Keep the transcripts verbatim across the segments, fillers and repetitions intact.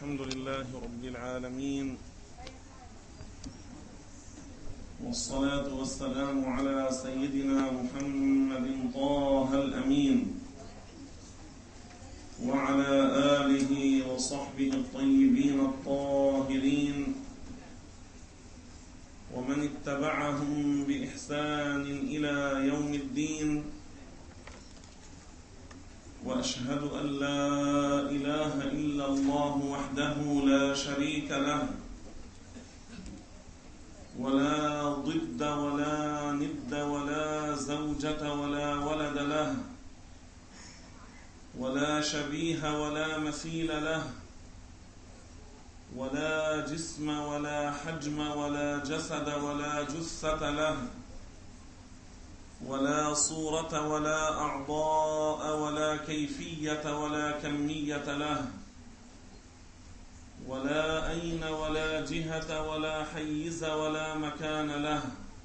الحمد لله رب العالمين، والصلاة والسلام على سيدنا محمد طه الأمين وعلى آله وصحبه الطيبين الطاهرين ومن اتبعهم بإحسان إلى يوم الدين. وأشهد أن لا إله إلا الله وحده لا شريك له، ولا ضد ولا ند ولا زوجة ولا ولد له، ولا شبيه ولا مثيل له، ولا جسم ولا حجم ولا جسد ولا جثة له، ولا صورة ولا أعضاء ولا كيفية ولا كمية له، ولا أين ولا جهة ولا حيز ولا مكان له.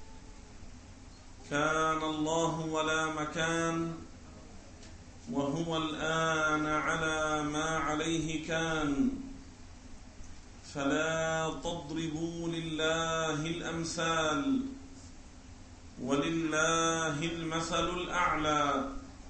كان الله ولا مكان، وهو الآن على ما عليه كان. فلا تضربوا لله الأمثال، ولله المثل الأعلى.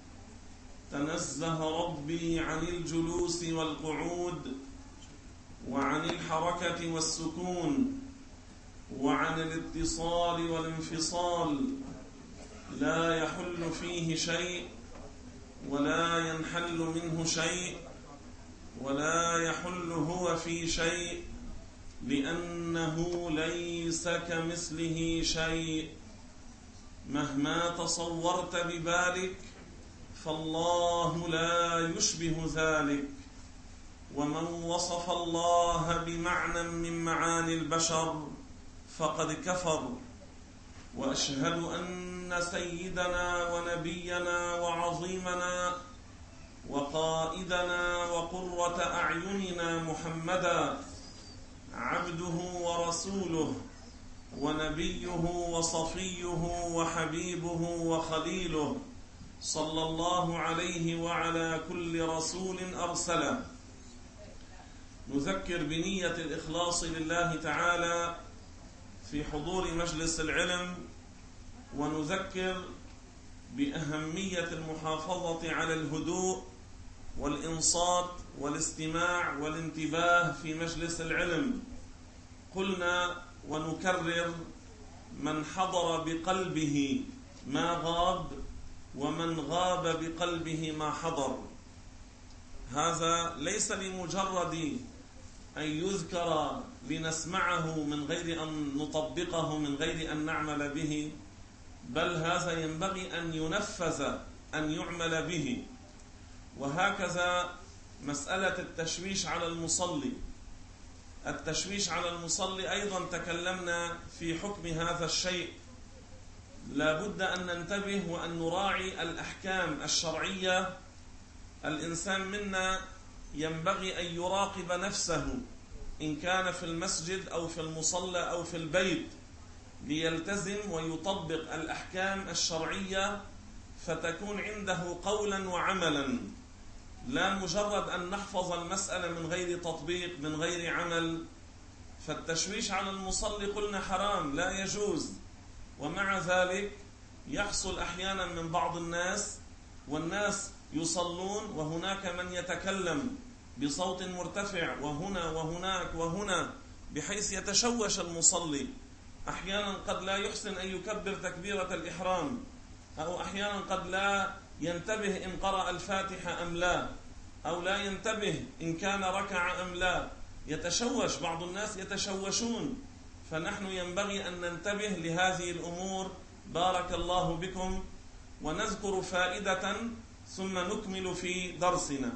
تنزه ربي عن الجلوس والقعود، وعن الحركة والسكون، وعن الاتصال والانفصال. لا يحل فيه شيء، ولا ينحل منه شيء، ولا يحل هو في شيء، لأنه ليس كمثله شيء. مهما تصورت ببالك فالله لا يشبه ذلك. ومن وصف الله بمعنى من معاني البشر فقد كفر. وأشهد أن سيدنا ونبينا وعظيمنا وقائدنا وقرة أعيننا محمدا عبده ورسوله، ونبيه وصفيه وحبيبه وخليله، صلى الله عليه وعلى كل رسول أرسله. نذكر بنية الإخلاص لله تعالى في حضور مجلس العلم، ونذكر بأهمية المحافظة على الهدوء والإنصات والاستماع والانتباه في مجلس العلم. قلنا ونكرر: من حضر بقلبه ما غاب، ومن غاب بقلبه ما حضر. هذا ليس لمجرد أن يذكر لنسمعه من غير أن نطبقه، من غير أن نعمل به، بل هذا ينبغي أن ينفذ، أن يعمل به. وهكذا مسألة التشويش على المصلي. التشويش على المصلي أيضا تكلمنا في حكم هذا الشيء. لا بد أن ننتبه وأن نراعي الأحكام الشرعية. الإنسان منا ينبغي أن يراقب نفسه إن كان في المسجد أو في المصلى أو في البيت، ليلتزم ويطبق الأحكام الشرعية، فتكون عنده قولا وعملا، لا مجرد أن نحفظ المسألة من غير تطبيق، من غير عمل. فالتشويش على المصلي قلنا حرام، لا يجوز. ومع ذلك يحصل أحيانا من بعض الناس، والناس يصلون وهناك من يتكلم بصوت مرتفع وهنا وهناك وهنا، بحيث يتشوش المصلي. أحيانا قد لا يحسن أن يكبر تكبيرة الإحرام، أو أحيانا قد لا ينتبه إن قرأ الفاتحة أم لا، أو لا ينتبه إن كان ركع أم لا. يتشوش بعض الناس، يتشوشون. فنحن ينبغي أن ننتبه لهذه الأمور. بارك الله بكم. ونذكر فائدة ثم نكمل في درسنا.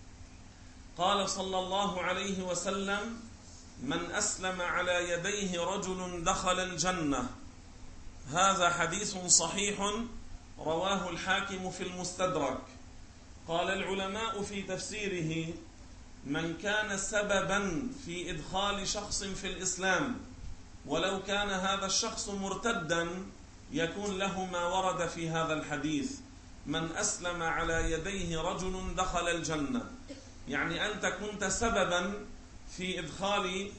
قال صلى الله عليه وسلم: من أسلم على يديه رجل دخل الجنة. هذا حديث صحيح رواه الحاكم في المستدرك. قال العلماء في تفسيره: من كان سببا في إدخال شخص في الإسلام، ولو كان هذا الشخص مرتدا، يكون له ما ورد في هذا الحديث: من أسلم على يديه رجل دخل الجنة. يعني أنت كنت سببا في إدخال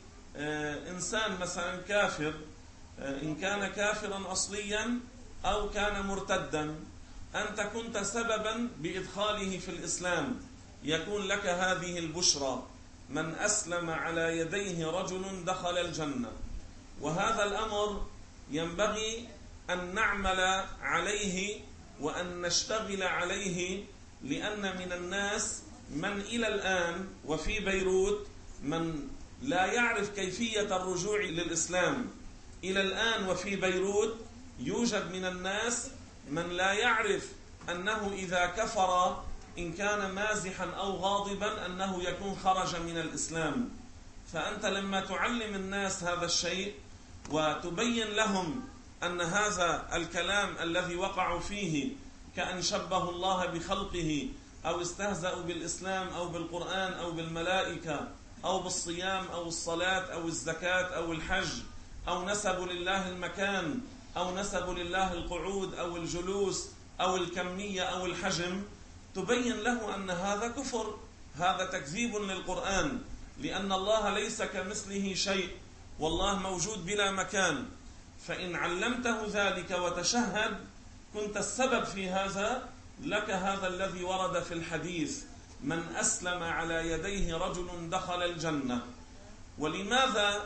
إنسان مثلا كافر، إن كان كافرا أصليا أو كان مرتدا، أنت كنت سببا بإدخاله في الإسلام، يكون لك هذه البشرى: من أسلم على يديه رجل دخل الجنة. وهذا الأمر ينبغي أن نعمل عليه وأن نشتغل عليه، لأن من الناس من إلى الآن وفي بيروت من لا يعرف كيفية الرجوع للإسلام. إلى الآن وفي بيروت يوجد من الناس من لا يعرف أنه إذا كفر إن كان مازحا أو غاضبا أنه يكون خرج من الإسلام. فأنت لما تعلم الناس هذا الشيء وتبين لهم أن هذا الكلام الذي وقعوا فيه كأن شبه الله بخلقه، أو استهزأوا بالإسلام أو بالقرآن أو بالملائكة أو بالصيام أو الصلاة أو الزكاة أو الحج، أو نسبوا لله المكان أو نسبوا لله القعود أو الجلوس أو الكمية أو الحجم، تبين له أن هذا كفر، هذا تكذيب للقرآن، لأن الله ليس كمثله شيء والله موجود بلا مكان. فإن علمته ذلك وتشهد كنت السبب في هذا، لك هذا الذي ورد في الحديث: من أسلم على يديه رجل دخل الجنة. ولماذا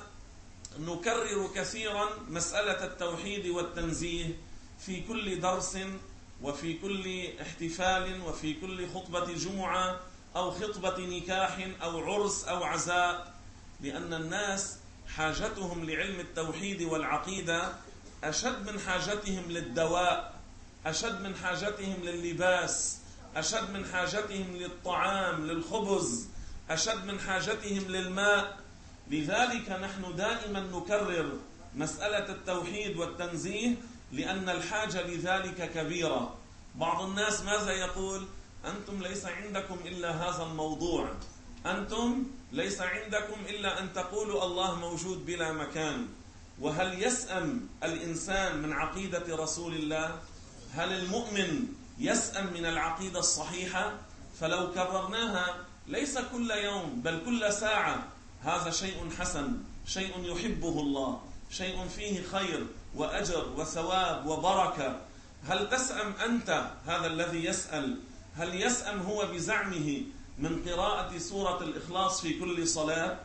نكرر كثيرا مسألة التوحيد والتنزيه في كل درس وفي كل احتفال وفي كل خطبة جمعة أو خطبة نكاح أو عرس أو عزاء؟ لأن الناس حاجتهم لعلم التوحيد والعقيدة أشد من حاجتهم للدواء، أشد من حاجتهم لللباس، أشد من حاجتهم للطعام للخبز، أشد من حاجتهم للماء. لذلك نحن دائما نكرر مسألة التوحيد والتنزيه، لأن الحاجة لذلك كبيرة. بعض الناس ماذا يقول؟ أنتم ليس عندكم إلا هذا الموضوع، أنتم ليس عندكم إلا أن تقولوا الله موجود بلا مكان. وهل يسأم الإنسان من عقيدة رسول الله؟ هل المؤمن يسأم من العقيدة الصحيحة؟ فلو كررناها ليس كل يوم بل كل ساعة، هذا شيء حسن، شيء يحبه الله، شيء فيه خير وأجر وثواب وبركة. هل تسأم أنت؟ هذا الذي يسأل، هل يسأم هو بزعمه من قراءة سورة الإخلاص في كل صلاة؟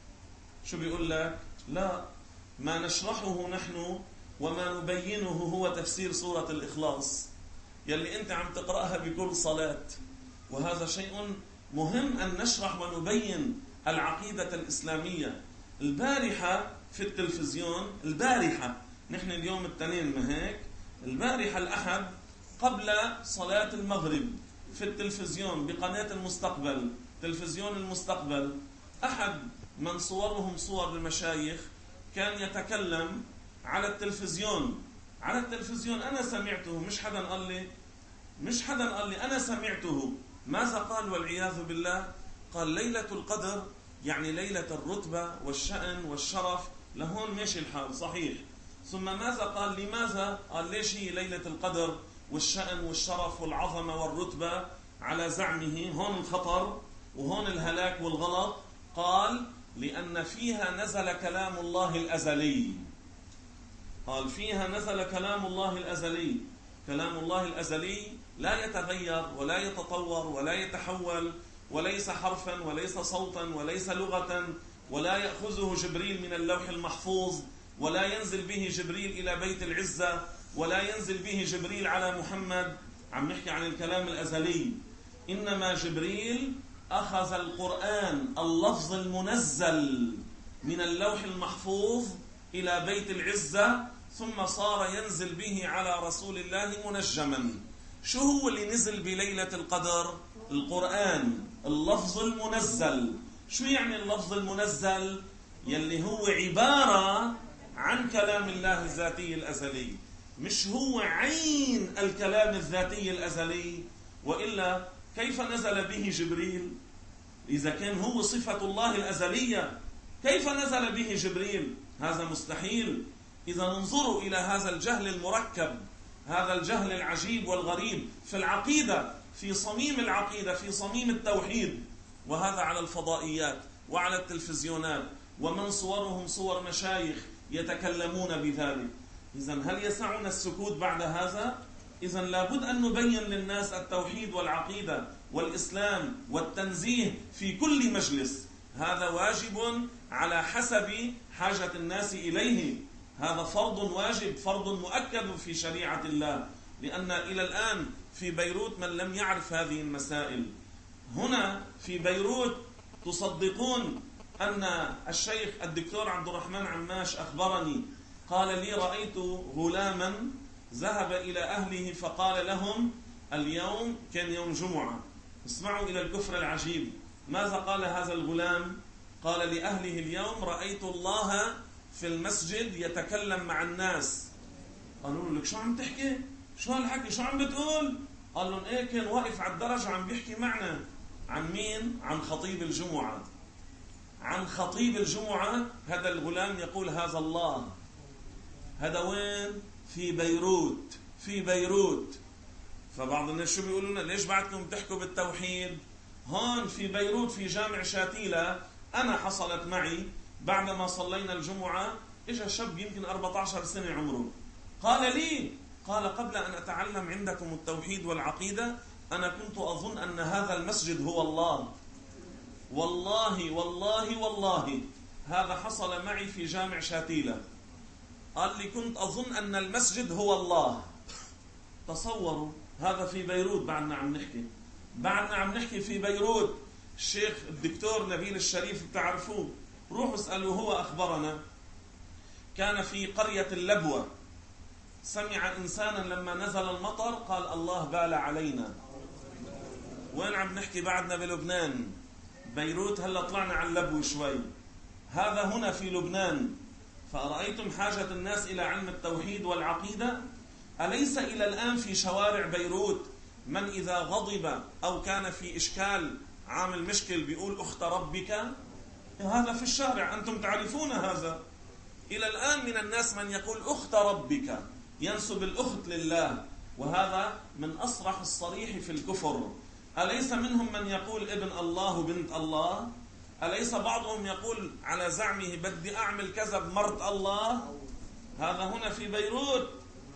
شو بيقول لك؟ لا، ما نشرحه نحن وما نبينه هو تفسير سورة الإخلاص يلي أنت عم تقرأها بكل صلاة. وهذا شيء مهم أن نشرح ونبين العقيدة الإسلامية. البارحة في التلفزيون، البارحة نحن اليوم التنين ما هيك، البارحة الأحد قبل صلاة المغرب في التلفزيون بقناة المستقبل، تلفزيون المستقبل، أحد من صورهم صور المشايخ كان يتكلم على التلفزيون، على التلفزيون أنا سمعته، مش حدا قال لي، مش حدا قال لي، أنا سمعته. ماذا قال والعياذ بالله؟ قال ليلة القدر يعني ليلة الرتبة والشأن والشرف، لهون ماشي الحال صحيح. ثم ماذا قال؟ لماذا؟ قال ليش هي ليلة القدر والشأن والشرف والعظمة والرتبة على زعمه؟ هون الخطر وهون الهلاك والغلط. قال لأن فيها نزل كلام الله الأزلي. قال فيها نزل كلام الله الأزلي. كلام الله الأزلي لا يتغير ولا يتطور ولا يتحول، وليس حرفا وليس صوتا وليس لغة، ولا يأخذه جبريل من اللوح المحفوظ، ولا ينزل به جبريل إلى بيت العزة، ولا ينزل به جبريل على محمد. عم نحكي عن الكلام الأزلي. إنما جبريل أخذ القرآن اللفظ المنزل من اللوح المحفوظ إلى بيت العزة، ثم صار ينزل به على رسول الله منجما. شو هو اللي نزل بليلة القدر؟ القرآن، اللفظ المنزل. شو يعني اللفظ المنزل؟ يلي هو عبارة عن كلام الله الذاتي الأزلي، مش هو عين الكلام الذاتي الأزلي. وإلا كيف نزل به جبريل؟ إذا كان هو صفة الله الأزلية كيف نزل به جبريل؟ هذا مستحيل. إذا انظروا إلى هذا الجهل المركب، هذا الجهل العجيب والغريب في العقيدة، في صميم العقيدة، في صميم التوحيد. وهذا على الفضائيات. وعلى التلفزيونات، ومن صورهم صور مشايخ يتكلمون بذلك. إذن هل يسعنا السكوت بعد هذا؟ إذن لابد أن نبين للناس التوحيد والعقيدة والإسلام والتنزيه في كل مجلس. هذا واجب على حسب حاجة الناس إليه. هذا فرض واجب، فرض مؤكد في شريعة الله، لأن إلى الآن في بيروت من لم يعرف هذه المسائل. هنا في بيروت تصدقون أن الشيخ الدكتور عبد الرحمن عماش أخبرني، قال لي: رأيت غلاما ذهب إلى أهله فقال لهم: اليوم كان يوم جمعة. اسمعوا إلى الكفر العجيب. ماذا قال هذا الغلام؟ قال لأهله: اليوم رأيت الله في المسجد يتكلم مع الناس. قالوا له: لك شو عم تحكي؟ شو هالحكي؟ شو عم بتقول؟ قال لهم: ايه، كان واقف على الدرج عم بيحكي معنا. عن مين؟ عن خطيب الجمعة. عن خطيب الجمعة. هذا الغلام يقول: هذا الله. هذا وين؟ في بيروت. في بيروت. فبعض الناس شو بيقولوا لنا؟ ليش بعدكم تحكوا بالتوحيد؟ هون في بيروت في جامع شاتيلة أنا حصلت معي بعدما صلينا الجمعة. إجا شاب يمكن أربعة عشر سنة عمره، قال لي: قال قبل أن أتعلم عندكم التوحيد والعقيدة أنا كنت أظن أن هذا المسجد هو الله. والله والله والله هذا حصل معي في جامع شاتيلة. قال لي: كنت أظن أن المسجد هو الله. تصوروا، هذا في بيروت بعدنا عم نحكي. بعدنا عم نحكي في بيروت. الشيخ الدكتور نبيل الشريف بتعرفوه، روحوا اسألوا، هو أخبرنا كان في قرية اللبوة. سمع إنسانا لما نزل المطر قال: الله بال علينا. وين عم نحكي؟ بعدنا بلبنان. بيروت هلا طلعنا على اللبوة شوي. هذا هنا في لبنان. فرأيتم حاجة الناس إلى علم التوحيد والعقيدة؟ أليس إلى الآن في شوارع بيروت من إذا غضب أو كان في إشكال عامل مشكل بيقول: أخت ربك؟ هذا في الشارع، أنتم تعرفون هذا. إلى الآن من الناس من يقول: أخت ربك، ينسب الأخت لله، وهذا من أصرح الصريح في الكفر. أليس منهم من يقول ابن الله وبنت الله؟ أليس بعضهم يقول على زعمه: بدي أعمل كذا بمرت الله؟ هذا هنا في بيروت.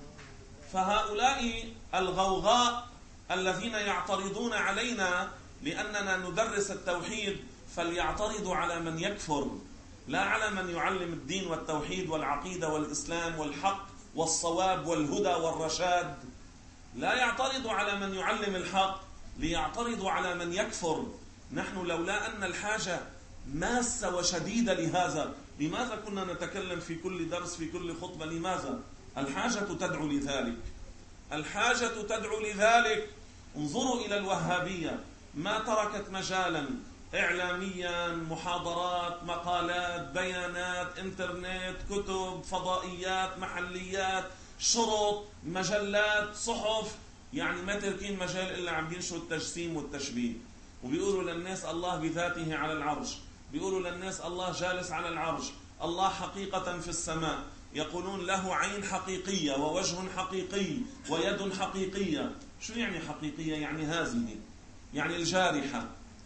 فهؤلاء الغوغاء الذين يعترضون علينا لأننا ندرس التوحيد فليعترضوا على من يكفر، لا على من يعلم الدين والتوحيد والعقيدة والإسلام والحق والصواب والهدى والرشاد. لا يعترضوا على من يعلم الحق، ليعترضوا على من يكفر. نحن لولا أن الحاجة ماسة وشديدة لهذا، لماذا كنا نتكلم في كل درس في كل خطبة؟ لماذا؟ الحاجة تدعو لذلك. الحاجة تدعو لذلك. انظروا إلى الوهابية، ما تركت مجالا إعلاميا، محاضرات، مقالات، بيانات، انترنت، كتب، فضائيات، محليات، شرط، مجلات، صحف، يعني ما تركين مجال إلا عم بينشروا التجسيم والتشبيه. وبيقولوا للناس الله بذاته على العرش، بيقولوا للناس الله جالس على العرش، الله حقيقة في السماء. يقولون له عين حقيقية ووجه حقيقي ويد حقيقية. شو يعني حقيقية؟ يعني هذه، يعني الجارحة.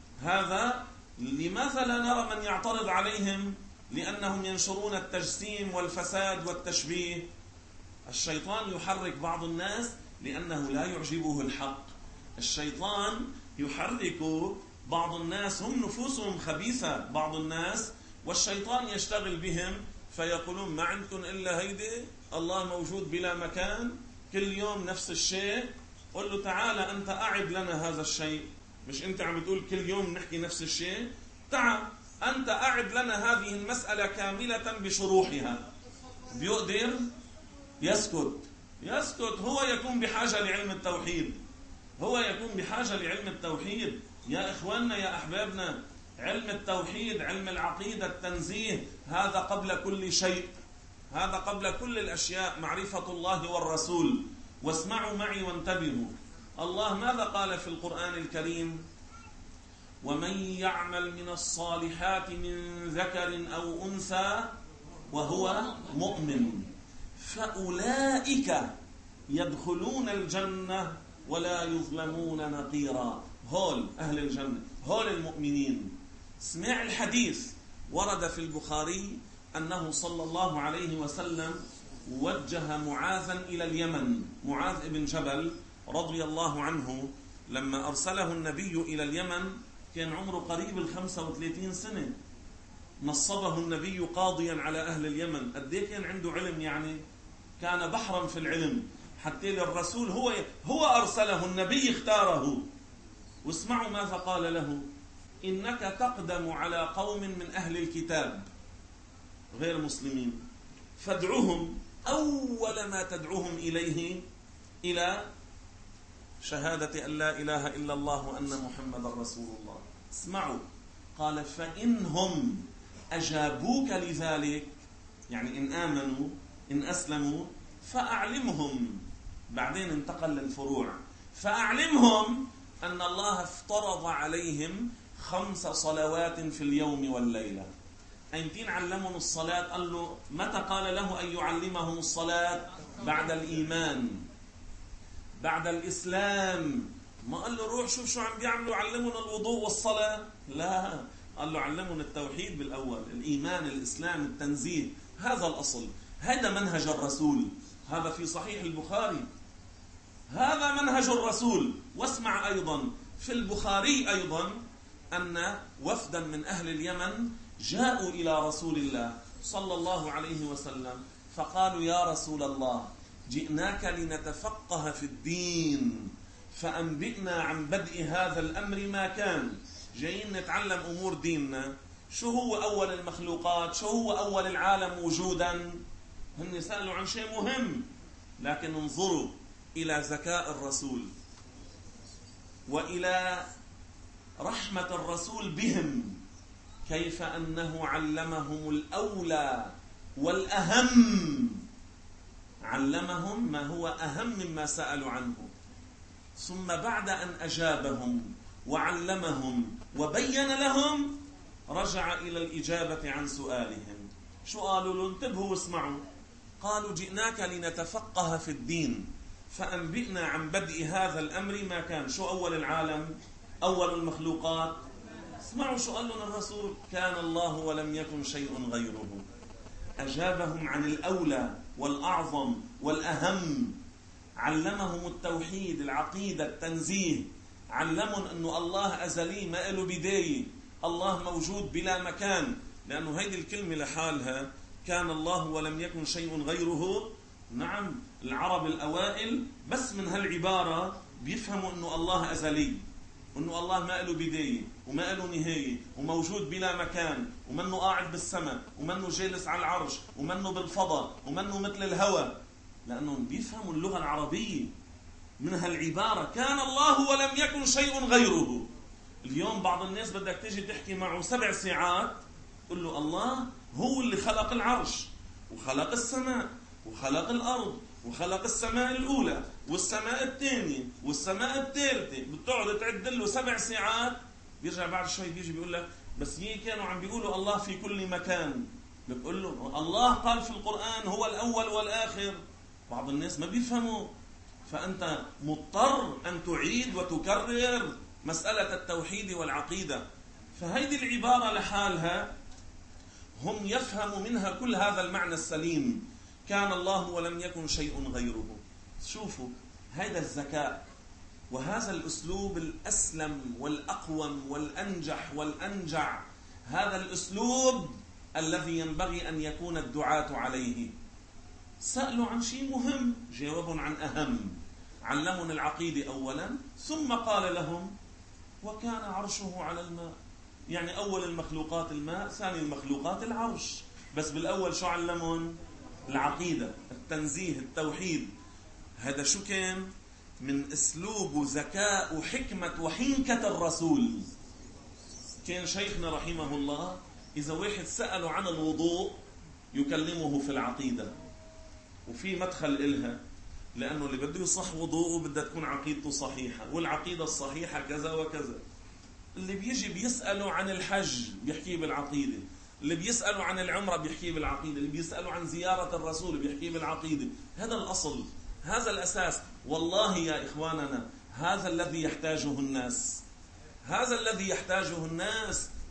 هذا لماذا لا نرى من يعترض عليهم؟ لأنهم ينشرون التجسيم والفساد والتشبيه. الشيطان يحرك بعض الناس لأنه لا يعجبه الحق. الشيطان يحرك بعض الناس، هم نفوسهم خبيثة بعض الناس، والشيطان يشتغل بهم فيقولون: ما عندكم إلا هيدي، الله موجود بلا مكان، كل يوم نفس الشيء. قل له: تعال أنت أعد لنا هذا الشيء. مش أنت عم بتقول كل يوم نحكي نفس الشيء؟ تعال أنت أعد لنا هذه المسألة كاملة بشروحها. بيقدر؟ يسكت. يسكت. هو يكون بحاجة لعلم التوحيد. هو يكون بحاجة لعلم التوحيد. يا إخواننا يا أحبابنا، علم التوحيد، علم العقيدة، التنزيه، هذا قبل كل شيء. هذا قبل كل الأشياء، معرفة الله والرسول. واسمعوا معي وانتبهوا. الله ماذا قال في القرآن الكريم؟ ومن يعمل من الصالحات من ذكر أو أنثى وهو مؤمن فأولئك يدخلون الجنة ولا يظلمون نقيرا. هول أهل الجنة، هول المؤمنين. سماع الحديث. ورد في البخاري أنه صلى الله عليه وسلم وجه معاذا إلى اليمن. معاذ بن جبل رضي الله عنه لما أرسله النبي إلى اليمن كان عمره قريب الخمسة وثلاثين سنة. نصبه النبي قاضيا على أهل اليمن. قد ايه كان عنده علم؟ يعني كان بحرا في العلم، حتى للرسول هو هو أرسله، النبي اختاره. واسمعوا ماذا قال له: إنك تقدم على قوم من أهل الكتاب غير مسلمين، فادعوهم أول ما تدعوهم إليه إلى شهادة أن لا إله إلا الله وأن محمد رسول الله. اسمعوا، قال: فإنهم أجابوك لذلك، يعني إن آمنوا إن أسلموا، فأعلمهم. بعدين انتقل للفروع. فأعلمهم أن الله افترض عليهم خمس صلوات في اليوم والليلة. أيمتين علمهم الصلاة؟ قال له متى قال له أن يعلمهم الصلاة؟ بعد الإيمان، بعد الإسلام. ما قال له روح شوف شو عم بيعملوا، علمنا الوضوء والصلاة. لا، قال له علمنا التوحيد بالأول، الإيمان، الإسلام، التنزيه. هذا الأصل، هذا منهج الرسول. هذا في صحيح البخاري، هذا منهج الرسول. واسمع أيضا في البخاري أيضا أن وفدا من أهل اليمن جاءوا إلى رسول الله صلى الله عليه وسلم فقالوا: يا رسول الله، جئناك لنتفقه في الدين، فأنبئنا عن بدء هذا الأمر ما كان. جايين نتعلم أمور ديننا. شو هو أول المخلوقات؟ شو هو أول العالم وجودا؟ هم سألوا عن شيء مهم. لكن انظروا إلى ذكاء الرسول وإلى رحمة الرسول بهم، كيف أنه علمهم الأولى والأهم. علمهم ما هو أهم مما سألوا عنه. ثم بعد أن أجابهم وعلمهم وبين لهم، رجع إلى الإجابة عن سؤالهم. شو قالوا له؟ انتبهوا واسمعوا. قالوا: جئناك لنتفقه في الدين، فأنبئنا عن بدء هذا الأمر ما كان. شو أول العالم؟ أول المخلوقات؟ اسمعوا شو قال لنا الرسول: كان الله ولم يكن شيء غيره. أجابهم عن الأولى والأعظم والأهم. علمهم التوحيد، العقيدة، التنزيه. علمهم أنه الله أزلي ما له بداية، الله موجود بلا مكان. لأنه هذه الكلمة لحالها، كان الله ولم يكن شيء غيره. نعم، العرب الأوائل بس من هالعبارة بيفهموا أنه الله أزلي، وأنه الله ما له بداية وما له نهاية وموجود بلا مكان، ومنه قاعد بالسماء، ومنه جالس على العرش، ومنه بالفضاء، ومنه مثل الهوى. لأنهم بيفهموا اللغة العربية من هالعبارة، كان الله ولم يكن شيء غيره. اليوم بعض الناس بدك تيجي تحكي معه سبع ساعات تقول له الله هو اللي خلق العرش وخلق السماء وخلق الأرض وخلق السماء الأولى والسماء الثانية والسماء الثالثة. بتقعد تعد له سبع ساعات، بيرجع بعد شوي بيجي بيقول لك بس هي كانوا عم بيقولوا الله في كل مكان. بتقول له الله قال في القرآن هو الأول والآخر. بعض الناس ما بيفهموا، فأنت مضطر أن تعيد وتكرر مسألة التوحيد والعقيدة. فهذه العبارة لحالها هم يفهموا منها كل هذا المعنى السليم، كان الله ولم يكن شيء غيره. شوفوا هذا الذكاء وهذا الأسلوب الأسلم والأقوم والأنجح والأنجع. هذا الأسلوب الذي ينبغي أن يكون الدعاة عليه. سألوا عن شيء مهم، جاوبوا عن أهم. علمون العقيدة أولا، ثم قال لهم وكان عرشه على الماء. يعني أول المخلوقات الماء، ثاني المخلوقات العرش. بس بالأول شو علمون؟ العقيدة، التنزيه، التوحيد. هذا شو كان؟ من أسلوب وذكاء وحكمة وحنكة الرسول. كان شيخنا رحمه الله إذا واحد سأله عن الوضوء يكلمه في العقيدة، وفي مدخل إلها، لأنه اللي بده يصح وضوءه بدها تكون عقيدته صحيحة، والعقيدة الصحيحة كذا وكذا. اللي بيجي بيسأله عن الحج بيحكيه بالعقيدة، اللي بيسأله عن العمرة بيحكيه بالعقيدة، اللي بيسأله عن زيارة الرسول بيحكيه بالعقيدة. هذا الأصل، هذا الأساس. والله يا إخواننا هذا الذي يحتاجه الناس، هذا الذي يحتاجه الناس.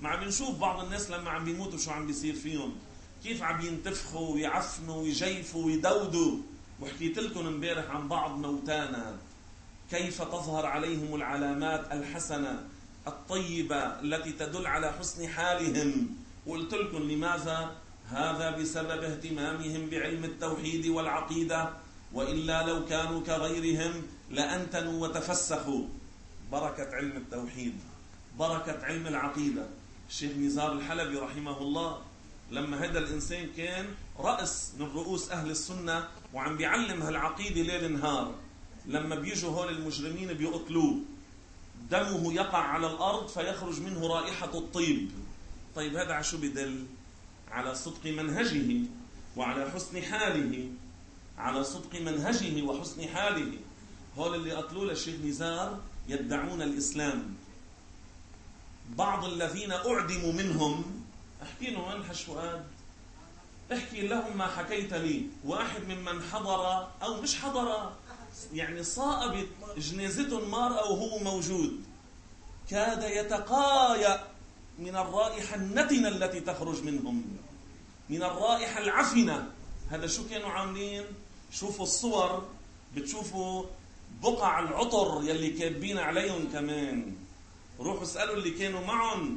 ما عم بنشوف بعض الناس لما عم بيموتوا شو عم بيصير فيهم، كيف عم ينتفخوا ويعفنوا ويجيفوا ويدودوا. وحكيت لكم امبارح عن بعض موتانا كيف تظهر عليهم العلامات الحسنة الطيبة التي تدل على حسن حالهم. وقلت لكم لماذا؟ هذا بسبب اهتمامهم بعلم التوحيد والعقيدة، وإلا لو كانوا كغيرهم لأنتنوا وتفسخوا. بركة علم التوحيد، بركة علم العقيدة. الشيخ نزار الحلبي رحمه الله لما هذا الإنسان كان رأس من رؤوس أهل السنة وعم بيعلم هالعقيدة ليل نهار، لما بيجوا هول المجرمين بيقتلوه دمه يقع على الأرض فيخرج منه رائحة الطيب. طيب هذا على شو بدل؟ على صدق منهجه وعلى حسن حاله، على صدق منهجه وحسن حاله. هول اللي قتلوا للشيخ نزار يدعون الإسلام. بعض الذين أعدموا منهم، احكي لهم وين حش فؤاد، احكي لهم ما حكيت لي. واحد ممن حضر أو مش حضر، يعني صائبت جنازتهم مرأة وهو موجود، كاد يتقايأ من الرائحة النتنة التي تخرج منهم، من الرائحة العفنة. هذا شو كانوا عاملين؟ شوفوا الصور بتشوفوا بقع العطر يلي كابين عليهم كمان. روحوا اسألوا اللي كانوا معهم،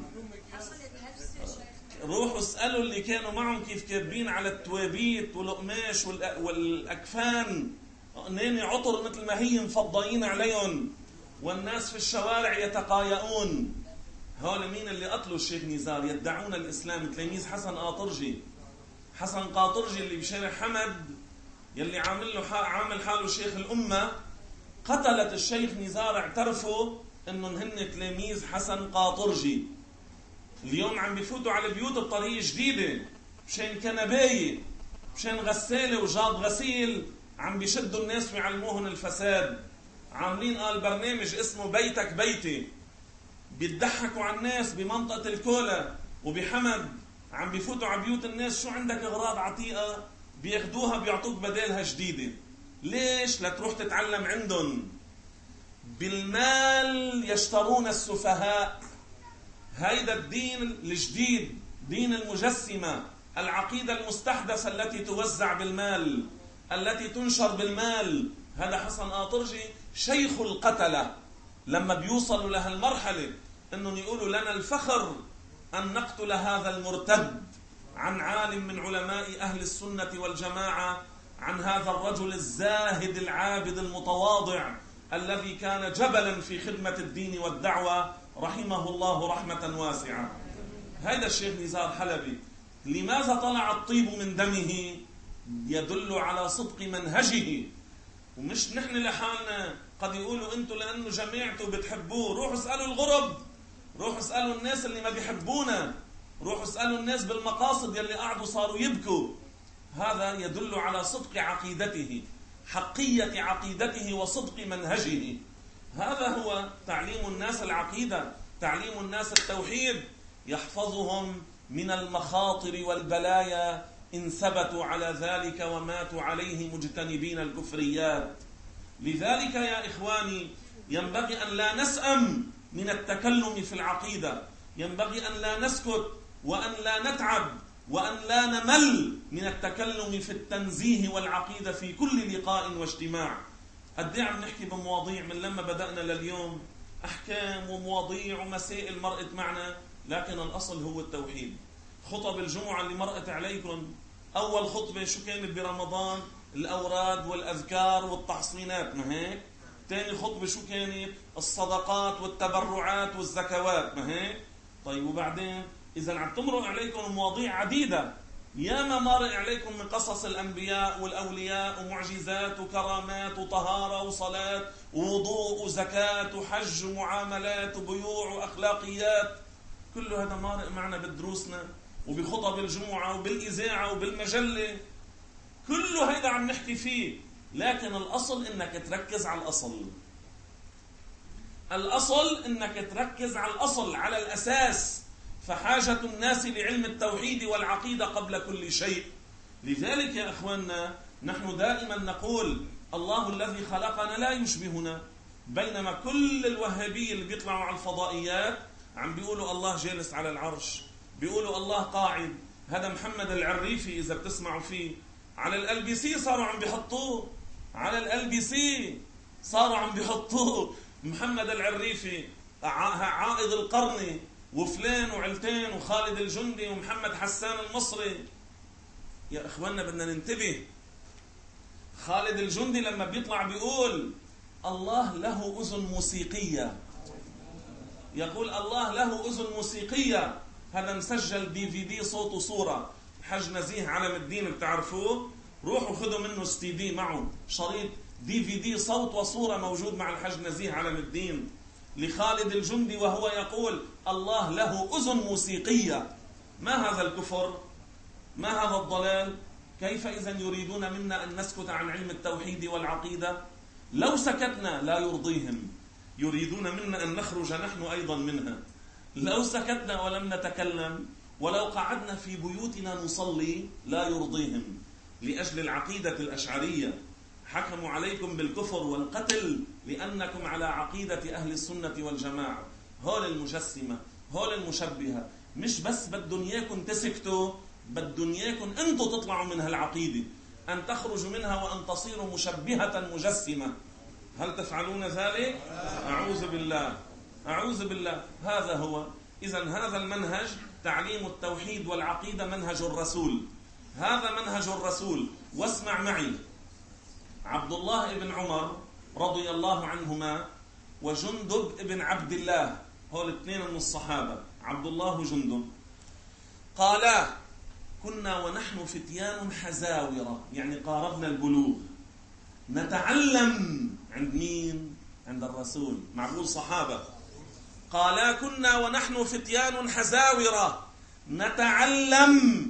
روحوا اسألوا اللي كانوا معهم كيف كابين على التوابيت والقماش والأكفان ناني عطر مثل ما هي مفضيين عليهم، والناس في الشوارع يتقايؤون. هؤلاء مين اللي قتلوا الشيخ نزار؟ يدعون الإسلام، تلاميذ حسن قاطرجي. حسن قاطرجي اللي بشارع حمد يلي عامل له عامل حاله شيخ الأمة، قتلت الشيخ نزار، اعترفوا انهم هن تلاميذ حسن قاطرجي. اليوم عم بيفوتوا على البيوت بطريقة جديدة، مشان كنباية، مشان غسالة وجاد غسيل، عم بيشدوا الناس ويعلموهم الفساد. عاملين قال برنامج اسمه بيتك بيتي، بيضحكوا على الناس بمنطقة الكولا وبحمد. عم بيفوتوا على بيوت الناس، شو عندك اغراض عتيقة بياخدوها بيعطوك بدالها جديدة. ليش؟ لتروح تتعلم عندهم. بالمال يشترون السفهاء. هيدا الدين الجديد، دين المجسمة، العقيدة المستحدثة التي توزع بالمال، التي تنشر بالمال. هذا حسن قاطرجي شيخ القتلة. لما بيوصلوا لهالمرحلة انهم يقولوا لنا الفخر ان نقتل هذا المرتد عن عالم من علماء اهل السنة والجماعة، عن هذا الرجل الزاهد العابد المتواضع الذي كان جبلا في خدمة الدين والدعوة، رحمه الله رحمة واسعة. هذا الشيخ نزار حلبي لماذا طلع الطيب من دمه؟ يدل على صدق منهجه. ومش نحن لحالنا، قد يقولوا انتوا لانه جماعته بتحبوه. روحوا اسألوا الغرب، روحوا اسألوا الناس اللي ما بيحبونا، روحوا اسألوا الناس بالمقاصد يلي قعدوا صاروا يبكوا. هذا يدل على صدق عقيدته، حقية عقيدته وصدق منهجه. هذا هو تعليم الناس العقيدة، تعليم الناس التوحيد، يحفظهم من المخاطر والبلايا إن ثبتوا على ذلك وماتوا عليه مجتنبين الكفريات. لذلك يا إخواني ينبغي أن لا نسأم من التكلم في العقيدة، ينبغي أن لا نسكت وأن لا نتعب وأن لا نمل من التكلم في التنزيه والعقيدة في كل لقاء واجتماع. قد عم نحكي بمواضيع من لما بدأنا لليوم، أحكام ومواضيع ومسائل مرقت معنا، لكن الأصل هو التوحيد. خطب الجمعة اللي مرقت عليكم، أول خطبة شو كانت برمضان؟ الأوراد والأذكار والتحصينات، ما هيك؟ تاني خطبة شو كانت؟ الصدقات والتبرعات والزكوات، ما هيك؟ طيب وبعدين؟ إذا عم تمرق عليكم مواضيع عديدة، ياما مارق عليكم من قصص الأنبياء والأولياء ومعجزات وكرامات وطهارة وصلاة ووضوء وزكاة وحج ومعاملات وبيوع وأخلاقيات. كل هذا مارق معنا بدروسنا وبخطب الجمعة وبالإذاعة وبالمجلة، كل هذا عم نحكي فيه. لكن الأصل إنك تركز على الأصل، الأصل إنك تركز على الأصل، على الأساس. فحاجة الناس لعلم التوحيد والعقيدة قبل كل شيء. لذلك يا أخواننا نحن دائما نقول الله الذي خلقنا لا يشبهنا، بينما كل الوهابية اللي بيطلعوا على الفضائيات عم بيقولوا الله جالس على العرش، بيقولوا الله قاعد. هذا محمد العريفي إذا بتسمعوا فيه على ال بي سي صاروا عم بيحطوه، على ال بي سي صاروا عم بيحطوه محمد العريفي عائض القرني وفلان وعلتين وخالد الجندي ومحمد حسان المصري. يا إخواننا بدنا ننتبه. خالد الجندي لما بيطلع بيقول الله له أذن موسيقية، يقول الله له أذن موسيقية. هذا مسجل دي في دي صوت وصورة. حج نزيه علم الدين بتعرفوه، روحوا خذوا منه ستي دي معه، شريط دي في دي صوت وصورة موجود مع الحج نزيه علم الدين لخالد الجندي وهو يقول الله له أذن موسيقية. ما هذا الكفر؟ ما هذا الضلال؟ كيف إذا يريدون منا أن نسكت عن علم التوحيد والعقيدة؟ لو سكتنا لا يرضيهم، يريدون منا أن نخرج نحن أيضا منها. لو سكتنا ولم نتكلم ولو قعدنا في بيوتنا نصلي لا يرضيهم. لأجل العقيدة الأشعرية حكموا عليكم بالكفر والقتل لأنكم على عقيدة أهل السنة والجماعة. هول المجسمة، هول المشبهة، مش بس بدهم إياكم تسكتوا، بدهم إياكم أنتم تطلعوا من هالعقيدة، أن تخرجوا منها وأن تصيروا مشبهة مجسمة. هل تفعلون ذلك؟ أعوذ بالله، أعوذ بالله. هذا هو. إذن هذا المنهج تعليم التوحيد والعقيدة منهج الرسول، هذا منهج الرسول. واسمع معي، عبد الله بن عمر رضي الله عنهما وجندب بن عبد الله، هول الاثنين من الصحابة، عبد الله وجندب، قالا كنا ونحن فتيان حزاورة، يعني قاربنا البلوغ، نتعلم عند مين؟ عند الرسول. معقول صحابة. قالا كنا ونحن فتيان حزاورة نتعلم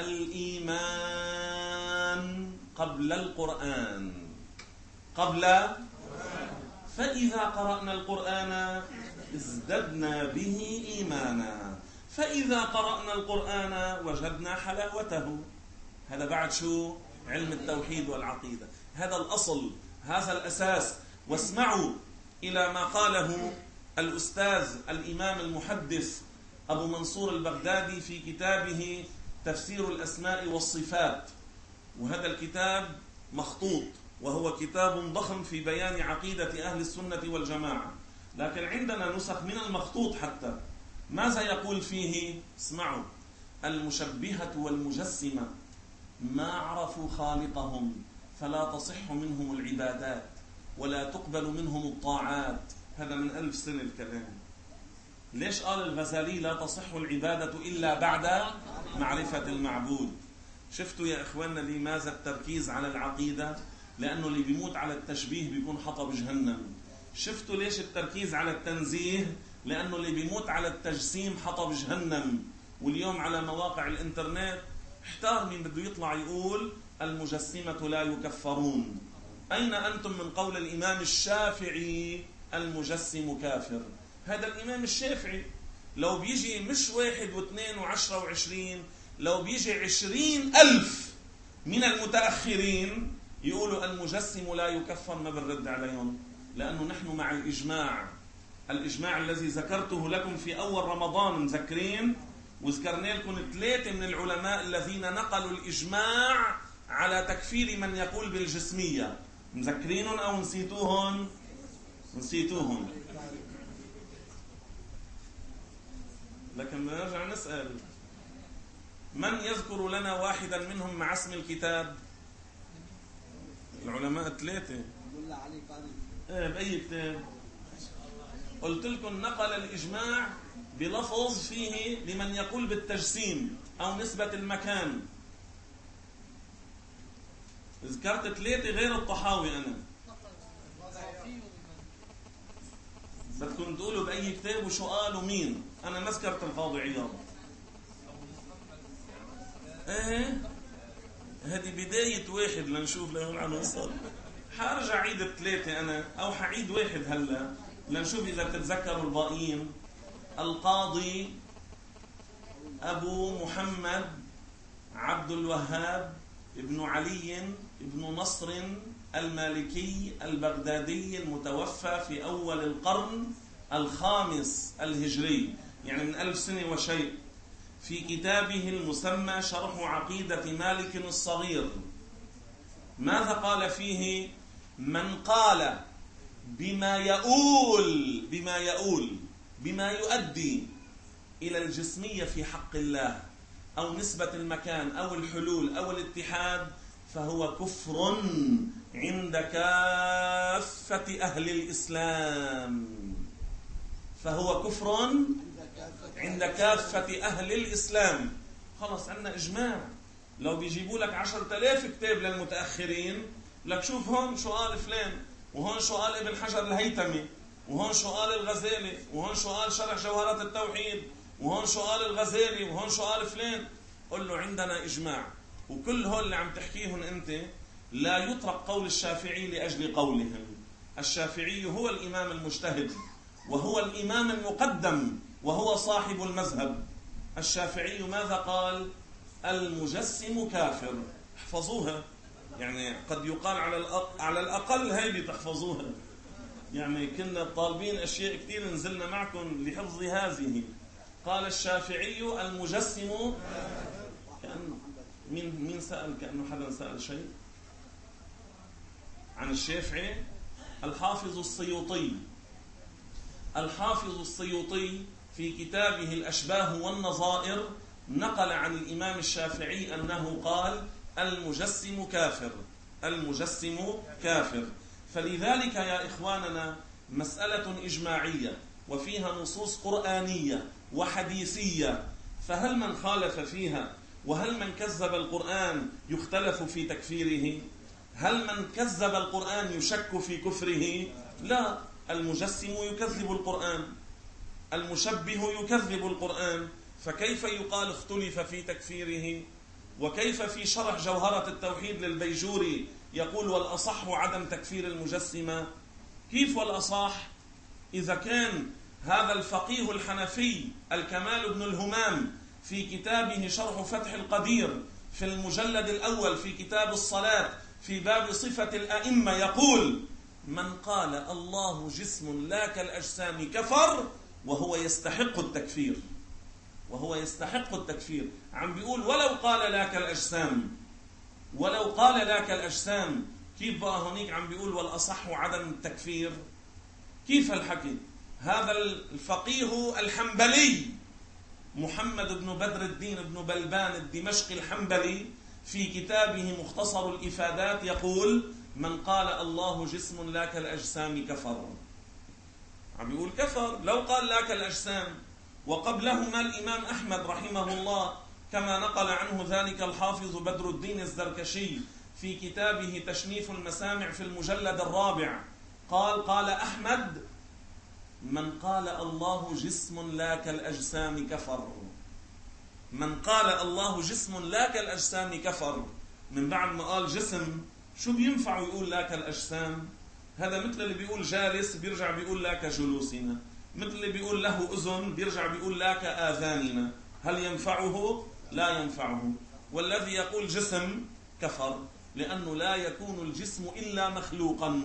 الإيمان قبل القرآن، قبل فإذا قرأنا القرآن ازددنا به إيمانا، فإذا قرأنا القرآن وجدنا حلاوته. هذا بعد شو؟ علم التوحيد والعقيدة. هذا الأصل، هذا الأساس. واسمعوا إلى ما قاله الأستاذ الإمام المحدث أبو منصور البغدادي في كتابه تفسير الأسماء والصفات، وهذا الكتاب مخطوط وهو كتاب ضخم في بيان عقيدة أهل السنة والجماعة، لكن عندنا نسخ من المخطوط حتى. ماذا يقول فيه؟ اسمعوا: المشبهة والمجسمة ما عرفوا خالقهم فلا تصح منهم العبادات ولا تقبل منهم الطاعات. هذا من ألف سنة الكلام. ليش قال الغزالي لا تصح العبادة إلا بعد معرفة المعبود؟ شفتوا يا إخواننا لماذا التركيز على العقيدة؟ لأنه اللي بيموت على التشبيه بيكون حطب جهنم. شفتوا ليش التركيز على التنزيه؟ لأنه اللي بيموت على التجسيم حطب جهنم. واليوم على مواقع الإنترنت احتار مين بده يطلع يقول المجسمة لا يكفرون. أين أنتم من قول الإمام الشافعي المجسم كافر؟ هذا الإمام الشافعي لو بيجي مش واحد واثنين وعشرة وعشرين، لو بيجي عشرين ألف من المتأخرين يقولوا المجسم لا يكفر، ما بنرد عليهم، لأنه نحن مع الإجماع. الإجماع الذي ذكرته لكم في أول رمضان، مذكرين؟ وذكرنا لكم ثلاثة من العلماء الذين نقلوا الإجماع على تكفير من يقول بالجسمية. مذكرينهم أو نسيتوهم؟ نسيتوهم. لكن نرجع نسأل: من يذكر لنا واحدا منهم مع اسم الكتاب؟ العلماء الثلاثة. ايه بأي كتاب؟ قلت لكم نقل الإجماع بلفظ فيه لمن يقول بالتجسيم أو نسبة المكان. ذكرت ثلاثة غير الطحاوي. أنا بدكم تقولوا بأي كتاب وشو قالوا مين. أنا ما ذكرت القاضي عياض. ايه هذه بداية واحد لنشوف لين عم نوصل. حارجع عيد الثلاثة أنا، أو حعيد واحد هلا لنشوف إذا بتتذكروا الباقيين. القاضي أبو محمد عبد الوهاب ابن علي ابن نصر المالكي البغدادي المتوفى في أول القرن الخامس الهجري. يعني من ألف سنة وشيء، في كتابه المسمى شرح عقيدة مالك الصغير، ماذا قال فيه؟ من قال بما يؤول بما يؤول بما يؤدي إلى الجسمية في حق الله أو نسبة المكان أو الحلول أو الاتحاد فهو كفر عند كافة أهل الإسلام. فهو كفر عند كافة أهل الإسلام. خلص عندنا إجماع. لو بيجيبوا لك عشرة آلاف كتاب للمتأخرين لك شوف هون شو قال فلان، وهون شو قال ابن حجر الهيثمي، وهون شو قال الغزالي، وهون شو قال شرح جوهرات التوحيد، وهون شو قال الغزالي، وهون شو قال فلان. قل له عندنا إجماع. وكل هول اللي عم تحكيهم أنت لا يطرق قول الشافعي لأجل قولهم. الشافعي هو الإمام المجتهد وهو الإمام المقدم وهو صاحب المذهب. الشافعي ماذا قال؟ المجسم كافر. احفظوها، يعني قد يقال على على الأقل هيدي تحفظوها. يعني كنا طالبين أشياء كثير نزلنا معكم لحفظ هذه. قال الشافعي المجسم كأنه مين مين سأل؟ كأنه حدا سأل شيء عن الشافعي. الحافظ السيوطي الحافظ السيوطي في كتابه الأشباه والنظائر نقل عن الإمام الشافعي أنه قال المجسم كافر. المجسم كافر. فلذلك يا إخواننا مسألة إجماعية وفيها نصوص قرآنية وحديثية، فهل من خالف فيها وهل من كذب القرآن يختلف في تكفيره؟ هل من كذب القرآن يشك في كفره؟ لا، المجسم يكذب القرآن، المشبه يكذب القرآن، فكيف يقال اختلف في تكفيره؟ وكيف في شرح جوهرة التوحيد للبيجوري يقول والأصح عدم تكفير المجسمة؟ كيف والأصح؟ إذا كان هذا الفقيه الحنفي الكمال بن الهمام في كتابه شرح فتح القدير في المجلد الأول في كتاب الصلاة في باب صفة الأئمة يقول من قال الله جسم لا كالأجسام كفر، وهو يستحق التكفير. وهو يستحق التكفير. عم بيقول ولو قال لا كالأجسام، ولو قال لا كالأجسام، كيف بقى هونيك عم بيقول والأصح عدم التكفير؟ كيف الحكي؟ هذا الفقيه الحنبلي محمد بن بدر الدين بن بلبان الدمشقي الحنبلي في كتابه مختصر الإفادات يقول من قال الله جسم لا كالأجسام كفر. عم بيقول كفر لو قال لا كالأجسام. وقبلهما الإمام أحمد رحمه الله كما نقل عنه ذلك الحافظ بدر الدين الزركشي في كتابه تشنيف المسامع في المجلد الرابع قال قال أحمد من قال الله جسم لا كالأجسام كفر. من قال الله جسم لا كالأجسام كفر. من بعد ما قال جسم شو بينفع يقول لا كالأجسام؟ هذا مثل اللي بيقول جالس بيرجع بيقول لا كجلوسنا، مثل اللي بيقول له أذن بيرجع بيقول لا كآذاننا. هل ينفعه؟ لا ينفعه. والذي يقول جسم كفر، لأنه لا يكون الجسم إلا مخلوقا.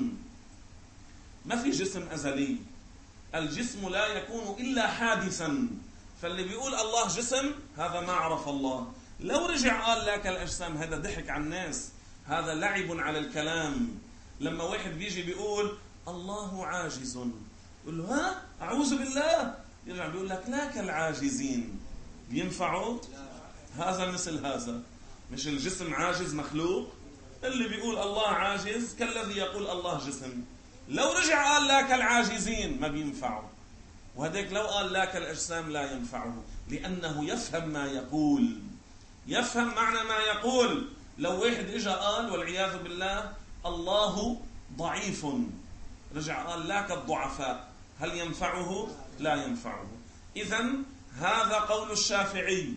ما في جسم أزلي، الجسم لا يكون إلا حادثا. فاللي بيقول الله جسم هذا ما عرف الله. لو رجع قال لا كالأجسام هذا ضحك على الناس، هذا لعب على الكلام. لما واحد بيجي بيقول الله عاجز يقول له ها أعوذ بالله، يرجع بيقول لك لا كالعاجزين. بينفعوا؟ هذا مثل هذا. مش الجسم عاجز مخلوق؟ اللي بيقول الله عاجز كالذي يقول الله جسم. لو رجع قال لا كالعاجزين ما بينفعه. وهذيك لو قال لا كالأجسام لا ينفعه، لأنه يفهم ما يقول، يفهم معنى ما يقول. لو واحد اجى قال والعياذ بالله الله ضعيف، رجع قال لا كالضعفاء، هل ينفعه؟ لا ينفعه. إذن هذا قول الشافعي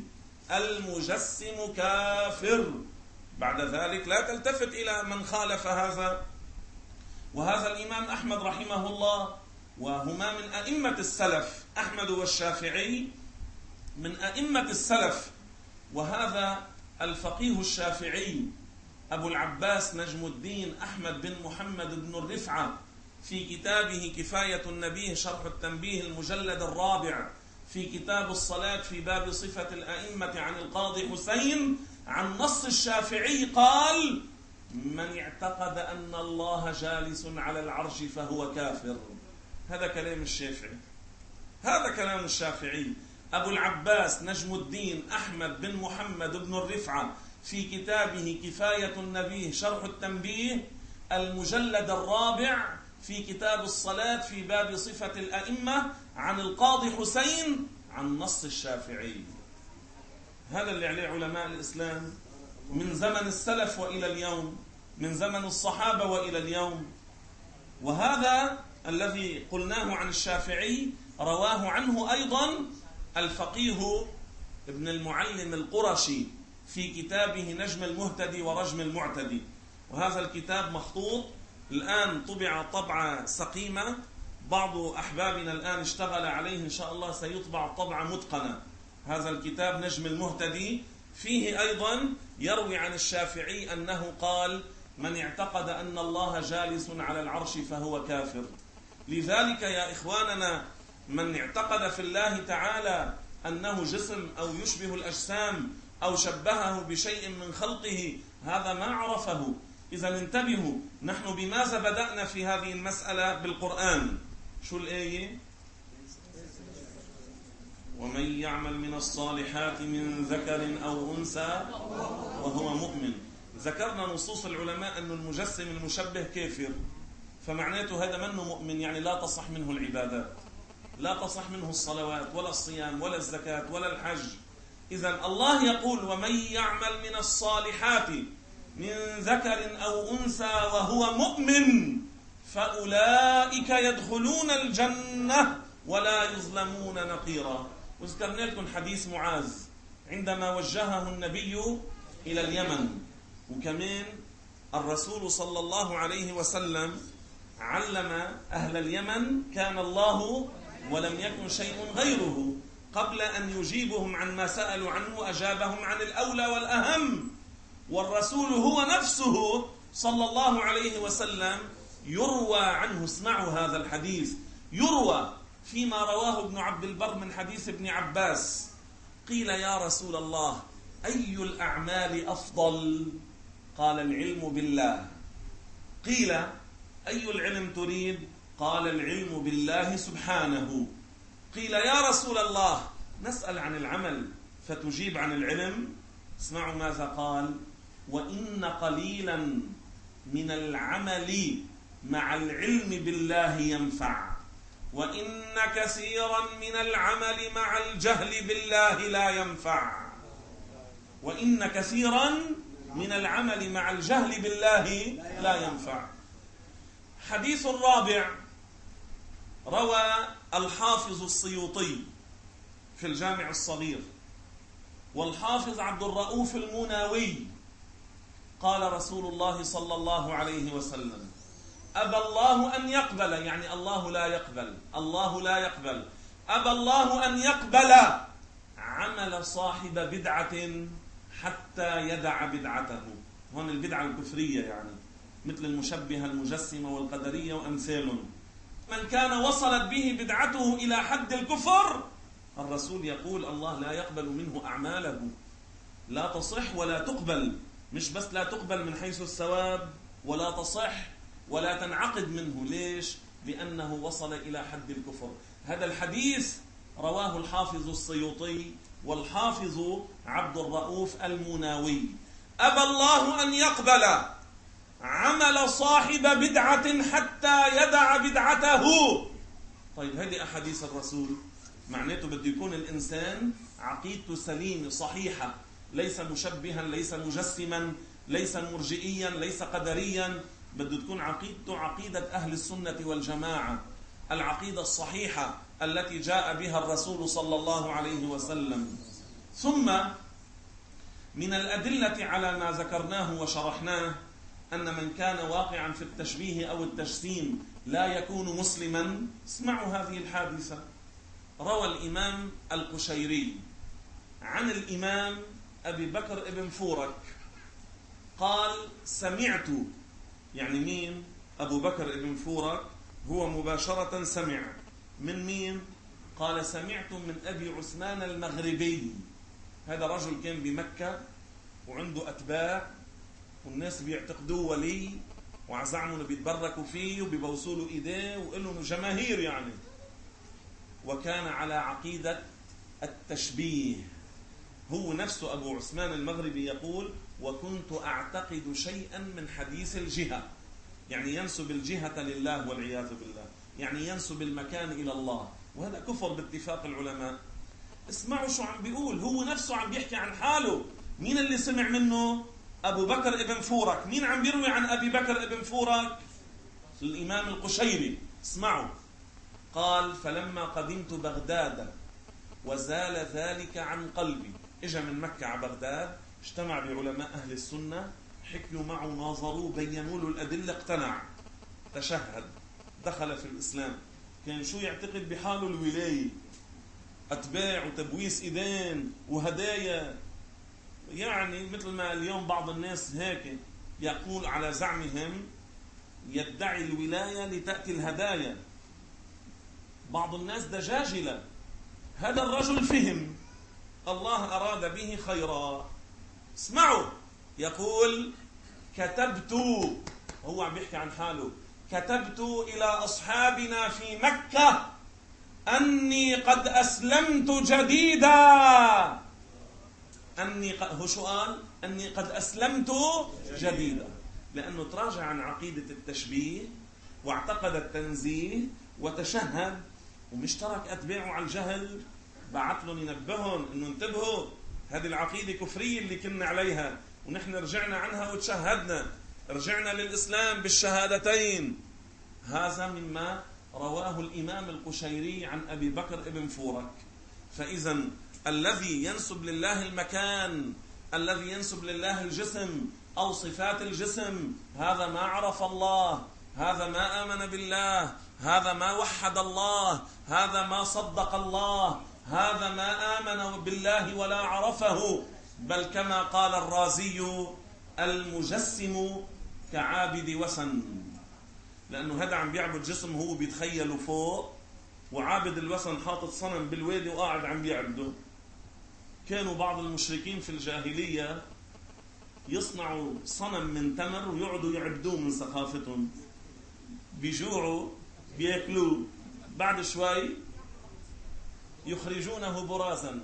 المجسم كافر. بعد ذلك لا تلتفت إلى من خالف هذا. وهذا الإمام أحمد رحمه الله وهما من أئمة السلف، أحمد والشافعي من أئمة السلف. وهذا الفقيه الشافعي أبو العباس نجم الدين أحمد بن محمد بن الرفعة في كتابه كفاية النبيه شرح التنبيه المجلد الرابع في كتاب الصلاة في باب صفة الأئمة عن القاضي حسين عن نص الشافعي قال: من اعتقد أن الله جالس على العرش فهو كافر. هذا كلام الشافعي، هذا كلام الشافعي. أبو العباس نجم الدين أحمد بن محمد بن الرفعة في كتابه كفاية النبيه شرح التنبيه المجلد الرابع في كتاب الصلاة في باب صفة الأئمة عن القاضي حسين عن نص الشافعي. هذا اللي عليه علماء الإسلام من زمن السلف وإلى اليوم، من زمن الصحابة وإلى اليوم. وهذا الذي قلناه عن الشافعي رواه عنه أيضا الفقيه ابن المعلم القرشي في كتابه نجم المهتدي ورجم المعتدي. وهذا الكتاب مخطوط الآن، طبع طبعة سقيمة. بعض أحبابنا الآن اشتغل عليه، إن شاء الله سيطبع طبعة متقنة. هذا الكتاب نجم المهتدي فيه أيضا يروي عن الشافعي أنه قال: من اعتقد أن الله جالس على العرش فهو كافر. لذلك يا إخواننا، من اعتقد في الله تعالى أنه جسم أو يشبه الأجسام أو شبهه بشيء من خلقه، هذا ما عرفه. إذا انتبهوا، نحن بماذا بدأنا في هذه المسألة؟ بالقرآن. شو الآية؟ ومن يعمل من الصالحات من ذكر أو أنثى وهو مؤمن. ذكرنا نصوص العلماء أن المجسم المشبه كافر، فمعناته هذا منه مؤمن، يعني لا تصح منه العبادات، لا تصح منه الصلوات ولا الصيام ولا الزكاة ولا الحج. إذن الله يقول: ومن يعمل من الصالحات من ذكر أو أنثى وهو مؤمن فأولئك يدخلون الجنة ولا يظلمون نقيرا. وذكرنا لكم حديث معاذ عندما وجهه النبي إلى اليمن، وكمان الرسول صلى الله عليه وسلم علم أهل اليمن كان الله ولم يكن شيء غيره. قبل أن يجيبهم عن ما سألوا عنه أجابهم عن الأولى والأهم. والرسول هو نفسه صلى الله عليه وسلم يروى عنه، اسمعوا هذا الحديث، يروى فيما رواه ابن عبد البر من حديث ابن عباس: قيل يا رسول الله أي الأعمال أفضل؟ قال: العلم بالله. قيل: أي العلم تريد؟ قال: العلم بالله سبحانه. قيل: يا رسول الله نسأل عن العمل فتجيب عن العلم. اسمعوا ماذا قال: وإن قليلا من العمل مع العلم بالله ينفع، وإن كثيرا من العمل مع الجهل بالله لا ينفع. وإن كثيرا من العمل مع الجهل بالله لا ينفع. حديث الرابع روى الحافظ السيوطي في الجامع الصغير، والحافظ عبد الرؤوف المناوي قال: رسول الله صلى الله عليه وسلم: أبى الله أن يقبل، يعني الله لا يقبل، الله لا يقبل، أبى الله أن يقبل عمل صاحب بدعة حتى يدع بدعته. هون البدعة الكفرية، يعني مثل المشبهة المجسمة والقدرية وأمثالهم. من كان وصلت به بدعته إلى حد الكفر، الرسول يقول الله لا يقبل منه أعماله، لا تصح ولا تقبل. مش بس لا تقبل من حيث الثواب، ولا تصح ولا تنعقد منه. ليش؟ لأنه وصل إلى حد الكفر. هذا الحديث رواه الحافظ السيوطي والحافظ عبد الرؤوف المناوي. أبى الله أن يقبل عمل صاحب بدعة حتى يدع بدعته. طيب هذه أحاديث الرسول، معناته بده يكون الإنسان عقيدته سليمة صحيحة، ليس مشبها، ليس مجسما، ليس مرجئيا، ليس قدريا. بده تكون عقيدته عقيدة أهل السنة والجماعة، العقيدة الصحيحة التي جاء بها الرسول صلى الله عليه وسلم. ثم من الأدلة على ما ذكرناه وشرحناه أن من كان واقعا في التشبيه أو التجسيم لا يكون مسلما. اسمعوا هذه الحادثة. روى الإمام القشيري عن الإمام أبي بكر ابن فورك قال: سمعت، يعني مين؟ أبو بكر ابن فورك هو مباشرة سمع من مين؟ قال سمعت من أبي عثمان المغربي. هذا رجل كان بمكة وعنده أتباع والناس بيعتقدوه ولي وعزعموا بيتبركوا فيه وبيبوسوا له إيديه وإله جماهير يعني، وكان على عقيدة التشبيه. هو نفسه أبو عثمان المغربي يقول وكنت أعتقد شيئا من حديث الجهة، يعني ينسب الجهة لله والعياذ بالله، يعني ينسب المكان إلى الله، وهذا كفر باتفاق العلماء. اسمعوا شو عم بيقول، هو نفسه عم بيحكي عن حاله. مين اللي سمع منه؟ أبو بكر ابن فورك. مين عم بيروي عن أبي بكر ابن فورك؟ الإمام القشيري. اسمعوا، قال فلما قدمت بغداد وزال ذلك عن قلبي. اجا من مكة على بغداد، اجتمع بعلماء أهل السنة، حكيوا معه، ناظروه، بينوا له الأدلة، اقتنع، تشهد، دخل في الإسلام. كان شو يعتقد بحاله؟ الولاية، أتباع وتبويس إيدين وهدايا، يعني مثل ما اليوم بعض الناس هيك يقول على زعمهم يدعي الولاية لتأتي الهدايا. بعض الناس دجاجلة. هذا الرجل فهم، الله أراد به خيرا. اسمعوا، يقول كتبت، هو عم بيحكي عن حاله، كتبت إلى أصحابنا في مكة أني قد أسلمت جديدا. أني قد... هو شو قال؟ أني قد أسلمت جديدا، لأنه تراجع عن عقيدة التشبيه واعتقد التنزيه وتشهد، ومش ترك أتباعه على الجهل، بعث لهم ينبههم إنه انتبهوا، هذه العقيدة كفرية اللي كنا عليها، ونحن رجعنا عنها وتشهدنا، رجعنا للإسلام بالشهادتين. هذا مما رواه الإمام القشيري عن أبي بكر ابن فورك. فإذا الذي ينسب لله المكان، الذي ينسب لله الجسم أو صفات الجسم، هذا ما عرف الله، هذا ما آمن بالله، هذا ما وحد الله، هذا ما صدق الله، هذا ما آمن بالله ولا عرفه. بل كما قال الرازي المجسم كعابد وثن، لأنه هذا عم بيعبد جسم هو بيتخيله فوق، وعابد الوثن حاطط صنم بالوادي وقاعد عم بيعبده. كانوا بعض المشركين في الجاهلية يصنعوا صنم من تمر ويقعدوا يعبدوه من سخافتهم، بيجوعوا بياكلوه، بعد شوي يخرجونه برازا،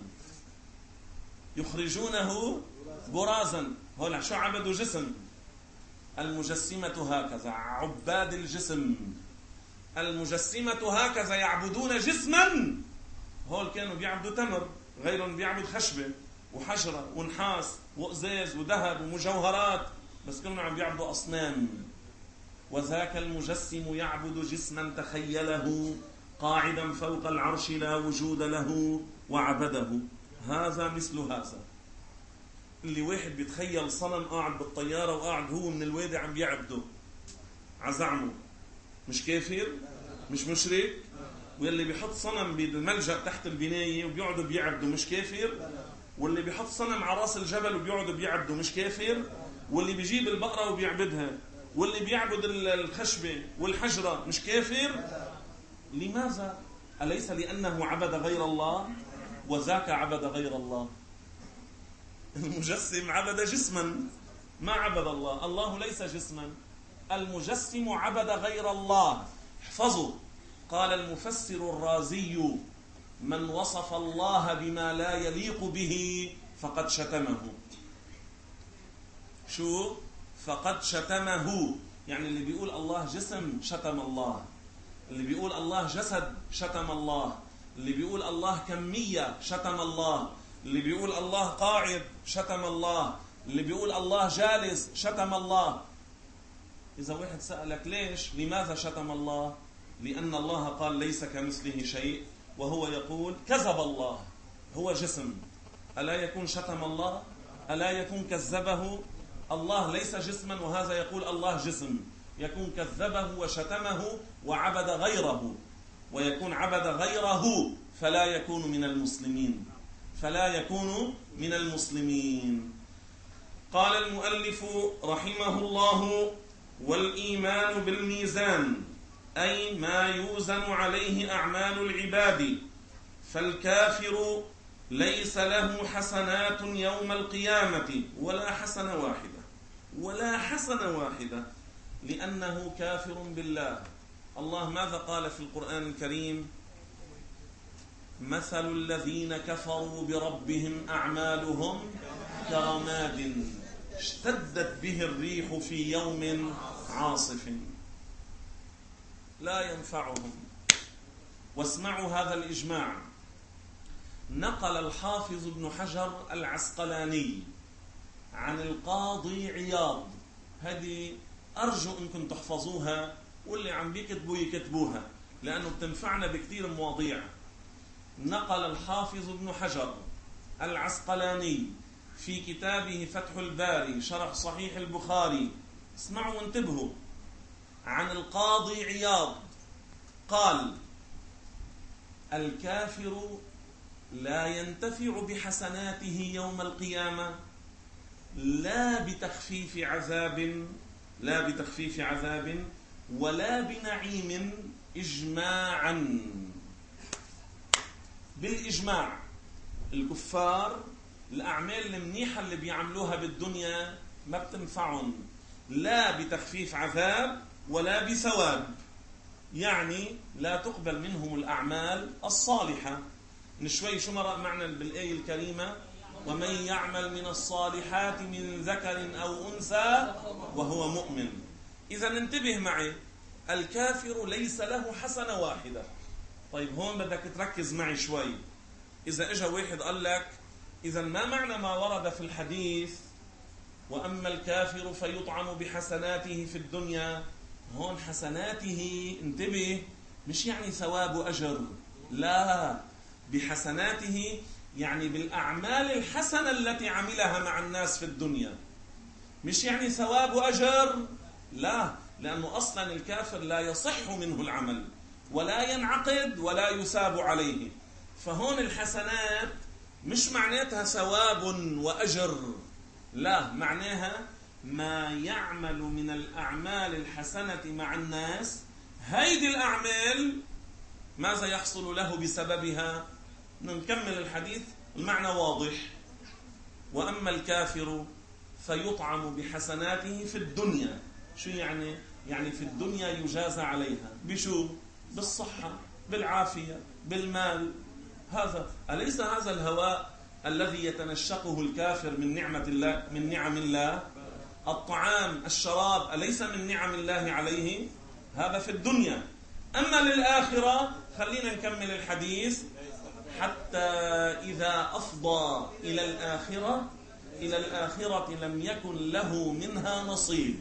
يخرجونه برازا. هؤلاء شو عبدوا؟ جسم. المجسمة هكذا، عباد الجسم، المجسمة هكذا يعبدون جسما. هول كانوا بيعبدوا تمر، غيرهم بيعبد خشبة وحجرة ونحاس وقزاز وذهب ومجوهرات، بس كانوا عم بيعبدوا أصنام. وذاك المجسم يعبد جسما تخيله قاعدا فوق العرش لا وجود له وعبده. هذا مثل هذا، اللي واحد بيتخيل صنم قاعد بالطيارة وقاعد هو من الوادي عم بيعبده عزعمه، مش كافر؟ مش مشرك؟ واللي بيحط صنم بالملجأ تحت البناية وبيقعدوا بيعبدوا مش كافر؟ واللي بيحط صنم على راس الجبل وبيقعدوا بيعبدوا مش كافر؟ واللي بيجيب البقرة وبيعبدها، واللي بيعبد الخشبة والحجرة مش كافر؟ لماذا؟ أليس لأنه عبد غير الله؟ وذاك عبد غير الله. المجسم عبد جسما، ما عبد الله. الله ليس جسما، المجسم عبد غير الله. احفظوا، قال المفسر الرازي من وصف الله بما لا يليق به فقد شتمه. شو؟ فقد شتمه، يعني اللي بيقول الله جسم شتم الله، اللي بيقول الله جسد شتم الله، اللي بيقول الله كمية شتم الله، اللي بيقول الله قاعد شتم الله، اللي بيقول الله جالس شتم الله. إذا واحد سألك ليش؟ لماذا شتم الله؟ لأن الله قال ليس كمثله شيء، وهو يقول كذب الله، هو جسم، ألا يكون شتم الله؟ ألا يكون كذبه؟ الله ليس جسما وهذا يقول الله جسم، يكون كذبه وشتمه وعبد غيره، ويكون عبد غيره فلا يكون من المسلمين، فلا يكون من المسلمين. قال المؤلف رحمه الله: والإيمان بالميزان أي ما يوزن عليه أعمال العباد فالكافر ليس له حسنات يوم القيامة ولا حسنة واحدة ولا حسنة واحدة لأنه كافر بالله. الله ماذا قال في القرآن الكريم؟ مثل الذين كفروا بربهم أعمالهم كرماد اشتدت به الريح في يوم عاصف لا ينفعهم. واسمعوا هذا الإجماع. نقل الحافظ ابن حجر العسقلاني عن القاضي عياض، هذه أرجو أنكم تحفظوها واللي عم بيكتبوا يكتبوها لأنه بتنفعنا بكثير مواضيع. نقل الحافظ ابن حجر العسقلاني في كتابه فتح الباري شرح صحيح البخاري، اسمعوا وانتبهوا، عن القاضي عياض قال: الكافر لا ينتفع بحسناته يوم القيامة لا بتخفيف عذاب لا بتخفيف عذاب ولا بنعيم إجماعا. بالإجماع الكفار الأعمال المنيحة اللي بيعملوها بالدنيا ما بتنفعهم لا بتخفيف عذاب ولا بثواب، يعني لا تقبل منهم الأعمال الصالحة. من شوي شو مرق معنا بالآية الكريمة؟ ومن يعمل من الصالحات من ذكر أو أنثى وهو مؤمن. إذا انتبه معي، الكافر ليس له حسنة واحدة. طيب هون بدك تركز معي شوي. إذا إجا واحد قال لك إذا ما معنى ما ورد في الحديث وأما الكافر فيطعم بحسناته في الدنيا؟ هون حسناته انتبه مش يعني ثواب وأجر، لا، بحسناته يعني بالأعمال الحسنة التي عملها مع الناس في الدنيا، مش يعني ثواب وأجر، لا، لأنه أصلا الكافر لا يصح منه العمل ولا ينعقد ولا يثاب عليه. فهون الحسنات مش معناتها ثواب وأجر، لا، معناها ما يعمل من الأعمال الحسنة مع الناس، هيدي الأعمال ماذا يحصل له بسببها؟ نكمل الحديث، المعنى واضح. وأما الكافر فيطعم بحسناته في الدنيا. شو يعني؟ يعني في الدنيا يجازى عليها بشو؟ بالصحة، بالعافية، بالمال. هذا أليس هذا الهواء الذي يتنشقه الكافر من نعمة الله، من نعم الله؟ الطعام، الشراب، أليس من نعم الله عليه؟ هذا في الدنيا. أما للآخرة خلينا نكمل الحديث. حتى إذا أفضى إلى الآخرة إلى الآخرة لم يكن له منها نصيب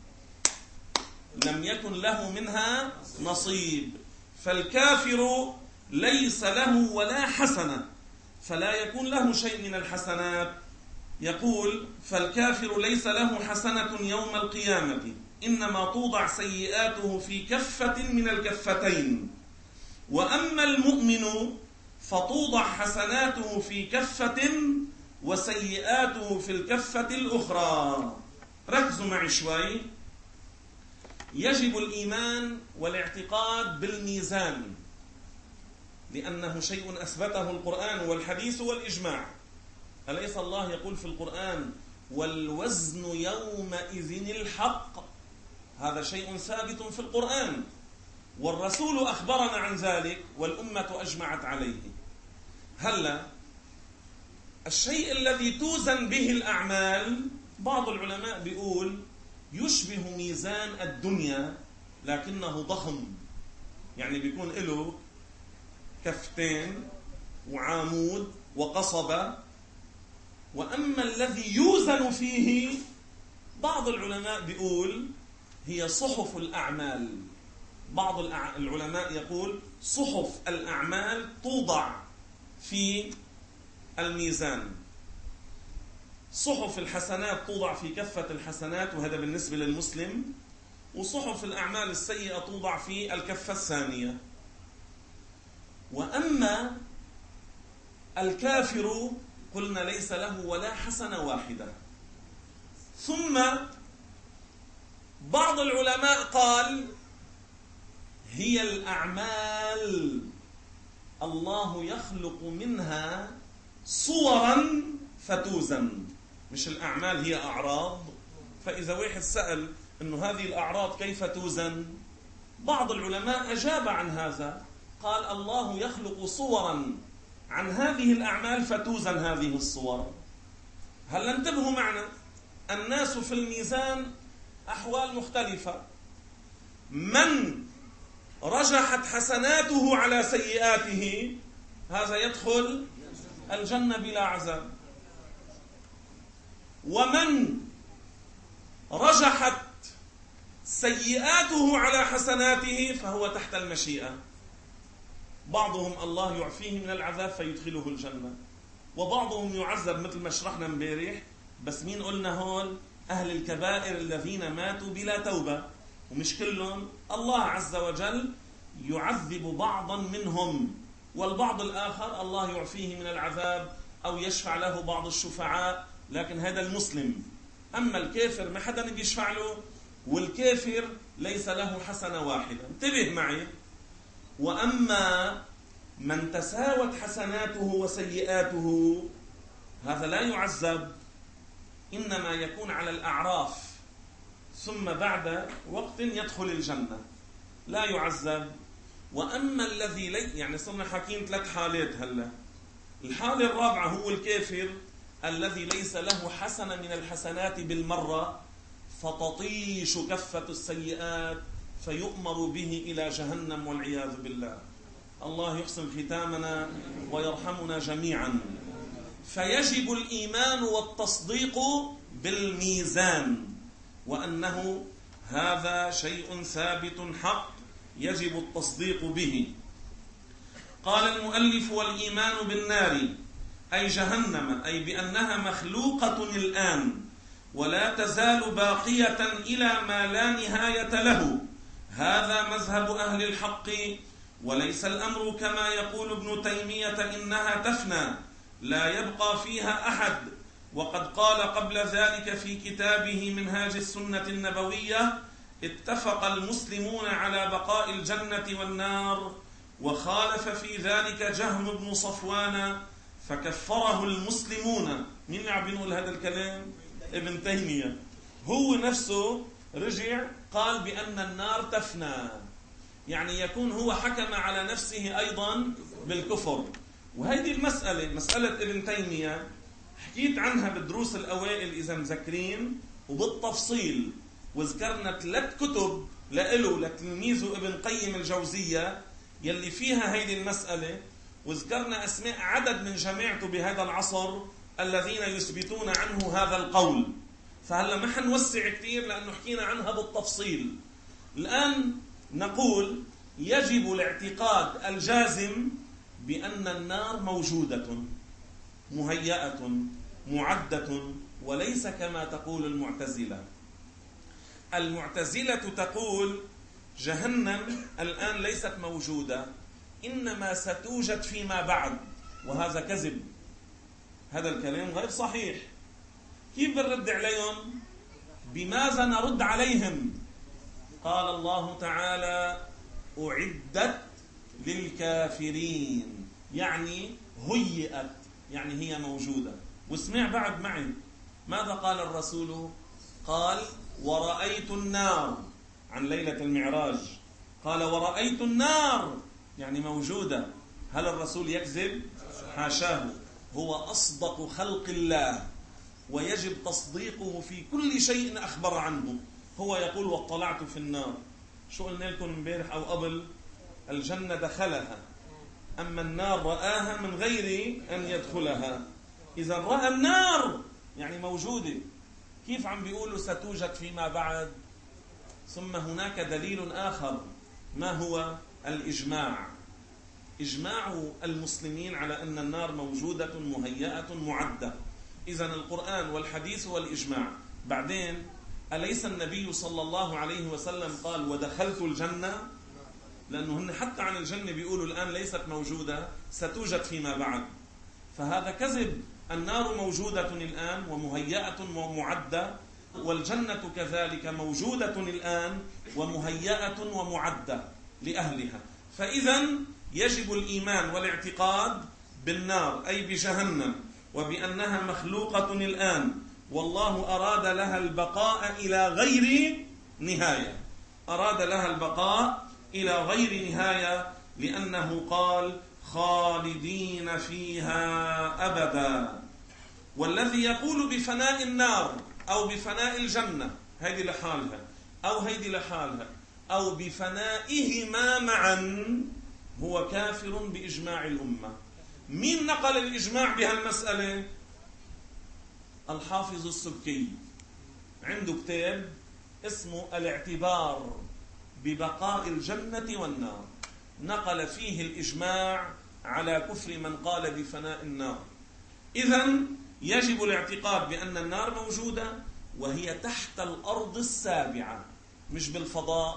لم يكن له منها نصيب فالكافر ليس له ولا حسنة، فلا يكون له شيء من الحسنات. يقول: فالكافر ليس له حسنة يوم القيامة، إنما توضع سيئاته في كفة من الكفتين. وأما المؤمن فتوضع حسناته في كفة وسيئاته في الكفة الأخرى. ركزوا معي شوي. يجب الإيمان والاعتقاد بالميزان، لأنه شيء أثبته القرآن والحديث والإجماع. أليس الله يقول في القرآن: والوزن يومئذ الحق؟ هذا شيء ثابت في القرآن، والرسول أخبرنا عن ذلك والأمة أجمعت عليه. هلا الشيء الذي توزن به الأعمال بعض العلماء بيقول يشبه ميزان الدنيا لكنه ضخم، يعني بيكون له كفتين وعامود وقصبة. وأما الذي يوزن فيه بعض العلماء بيقول هي صحف الأعمال. بعض العلماء يقول صحف الأعمال توضع في الميزان. صحف الحسنات توضع في كفة الحسنات، وهذا بالنسبة للمسلم، وصحف الأعمال السيئة توضع في الكفة الثانية. وأما الكافر قلنا ليس له ولا حسنة واحدة. ثم بعض العلماء قال هي الأعمال الله يخلق منها صورا فتوزن، مش الأعمال هي أعراض. فإذا واحد سأل إنه هذه الأعراض كيف توزن، بعض العلماء أجاب عن هذا، قال الله يخلق صورا عن هذه الأعمال فتوزن هذه الصور. هل انتبهوا معنا، الناس في الميزان أحوال مختلفة، من رجحت حسناته على سيئاته هذا يدخل الجنة بلا عذاب، ومن رجحت سيئاته على حسناته فهو تحت المشيئة. بعضهم الله يعفيه من العذاب فيدخله الجنة، وبعضهم يعذب مثل ما شرحنا امبارح. بس مين قلنا هون؟ أهل الكبائر الذين ماتوا بلا توبة، ومش كلهم. الله عز وجل يعذب بعضا منهم، والبعض الآخر الله يعفيه من العذاب أو يشفع له بعض الشفعاء، لكن هذا المسلم. أما الكافر ما حدا يشفع له، والكافر ليس له حسنة واحدة. انتبه معي. وأما من تساوت حسناته وسيئاته هذا لا يعذب، إنما يكون على الأعراف، ثم بعد وقت يدخل الجنة لا يعذب. وأما الذي لي يعني صرنا حاكين ثلاث حالات هلا. الحالة الرابعة هو الكافر الذي ليس له حسنة من الحسنات بالمرة، فتطيش كفة السيئات فيؤمر به إلى جهنم والعياذ بالله. الله يحسن ختامنا ويرحمنا جميعا. فيجب الإيمان والتصديق بالميزان، وأنه هذا شيء ثابت حق يجب التصديق به. قال المؤلف: والإيمان بالنار أي جهنم، أي بأنها مخلوقة الآن ولا تزال باقية إلى ما لا نهاية له، هذا مذهب أهل الحق، وليس الأمر كما يقول ابن تيمية إنها تفنى لا يبقى فيها أحد. وقد قال قبل ذلك في كتابه منهاج السنة النبوية: اتفق المسلمون على بقاء الجنة والنار، وخالف في ذلك جهم بن صفوان فكفره المسلمون. مين اللي عم بيقول هذا الكلام؟ ابن تيمية. هو نفسه رجع قال بأن النار تفنى، يعني يكون هو حكم على نفسه أيضا بالكفر. وهذه المسألة مسألة ابن تيمية حكيت عنها بالدروس الأوائل إذا مذكرين وبالتفصيل، وذكرنا ثلاث كتب لإله لتلميذه ابن قيم الجوزية يلي فيها هذه المسألة، وذكرنا أسماء عدد من جماعته بهذا العصر الذين يثبتون عنه هذا القول. فهلا ما حنوسع كثير لأنه حكينا عنها بالتفصيل. الآن نقول يجب الاعتقاد الجازم بأن النار موجودة مهيئة معدة، وليس كما تقول المعتزلة. المعتزلة تقول جهنم الآن ليست موجودة، إنما ستوجد فيما بعد، وهذا كذب. هذا الكلام غير صحيح. كيف بنرد عليهم؟ بماذا نرد عليهم؟ قال الله تعالى: أعدت للكافرين، يعني هيئت، يعني هي موجودة. واسمع بعد معي ماذا قال الرسول؟ قال: ورأيت النار، عن ليلة المعراج قال: ورأيت النار، يعني موجودة. هل الرسول يكذب؟ حاشاه، هو أصدق خلق الله، ويجب تصديقه في كل شيء أخبر عنه. هو يقول: واطلعت في النار. شو قلنا لكم امبارح أو قبل؟ الجنة دخلها، أما النار رآها من غير أن يدخلها. إذا رأى النار يعني موجودة. كيف عم بيقولوا ستوجد فيما بعد؟ ثم هناك دليل آخر، ما هو؟ الإجماع. إجماع المسلمين على أن النار موجودة مهيئة معدة. إذن القرآن والحديث والإجماع. بعدين أليس النبي صلى الله عليه وسلم قال: ودخلت الجنة؟ لأنه هن حتى عن الجنة بيقولوا الآن ليست موجودة، ستوجد فيما بعد. فهذا كذب. النار موجودة الآن ومهيئة ومعدة، والجنة كذلك موجودة الآن ومهيئة ومعدة لأهلها. فإذا يجب الإيمان والاعتقاد بالنار أي بجهنم، وبأنها مخلوقة الآن والله أراد لها البقاء إلى غير نهاية، أراد لها البقاء إلى غير نهاية، لأنه قال خالدين فيها أبدا. والذي يقول بفناء النار أو بفناء الجنة، هذه لحالها أو هذه لحالها أو بفنائهما معا، هو كافر بإجماع الأمة. مين نقل الإجماع بهالمسألة؟ الحافظ السبكي عنده كتاب اسمه الاعتبار ببقاء الجنة والنار، نقل فيه الإجماع على كفر من قال بفناء النار. إذن يجب الاعتقاد بأن النار موجودة وهي تحت الأرض السابعة، مش بالفضاء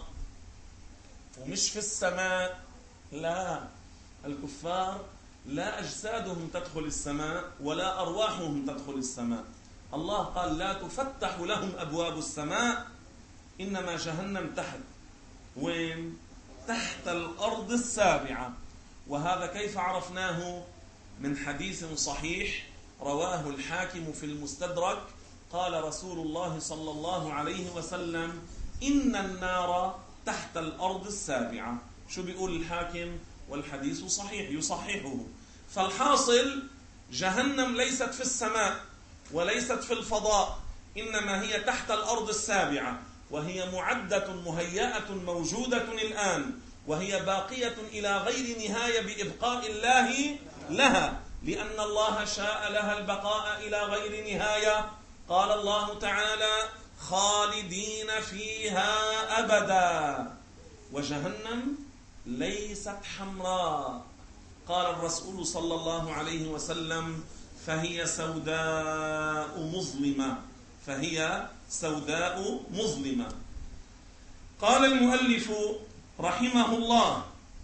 ومش في السماء. لا، الكفار لا أجسادهم تدخل السماء ولا أرواحهم تدخل السماء. الله قال لا تفتح لهم أبواب السماء، إنما جهنم تحت. وين؟ تحت الأرض السابعة. وهذا كيف عرفناه؟ من حديث صحيح رواه الحاكم في المستدرك، قال رسول الله صلى الله عليه وسلم إن النار تحت الأرض السابعة. شو بيقول الحاكم؟ والحديث صحيح يصححه. فالحاصل جهنم ليست في السماء وليست في الفضاء، إنما هي تحت الأرض السابعة، وهي معدة مهيئة موجودة الآن، وهي باقية إلى غير نهاية بإبقاء الله لها، لأن الله شاء لها البقاء إلى غير نهاية. قال الله تعالى خالدين فيها أبدا. وجهنم ليست حمراء، قال الرسول صلى الله عليه وسلم فهي سوداء مظلمة، فهي سوداء مظلمة. قال المؤلف رحمه الله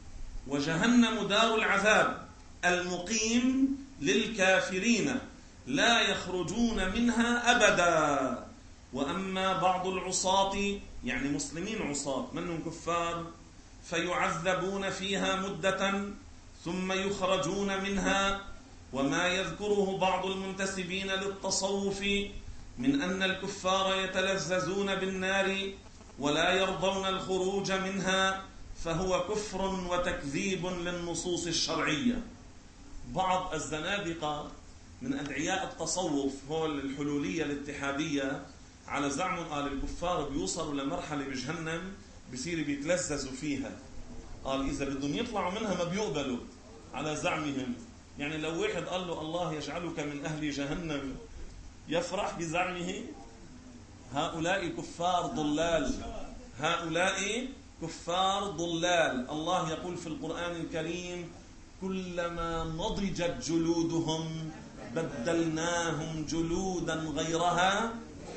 وجهنم دار العذاب المقيم للكافرين لا يخرجون منها أبدا. وأما بعض العصاة، يعني مسلمين عصاة منهم كفار، فيعذبون فيها مدة ثم يخرجون منها. وما يذكره بعض المنتسبين للتصوف من أن الكفار يتلذذون بالنار ولا يرضون الخروج منها فهو كفر وتكذيب للنصوص الشرعية. بعض الزنادقة من أدعياء التصوف هو الحلولية الاتحادية على زعم قال الكفار بيوصلوا لمرحلة بجهنم بصير بيتلذذوا فيها، قال إذا بدهم يطلعوا منها ما بيقبلوا على زعمهم. يعني لو واحد قال له الله يجعلك من أهل جهنم يفرح بزعمه؟ هؤلاء كفار ضلال، هؤلاء كفار ضلال. الله يقول في القرآن الكريم كلما نضجت جلودهم بدلناهم جلودا غيرها،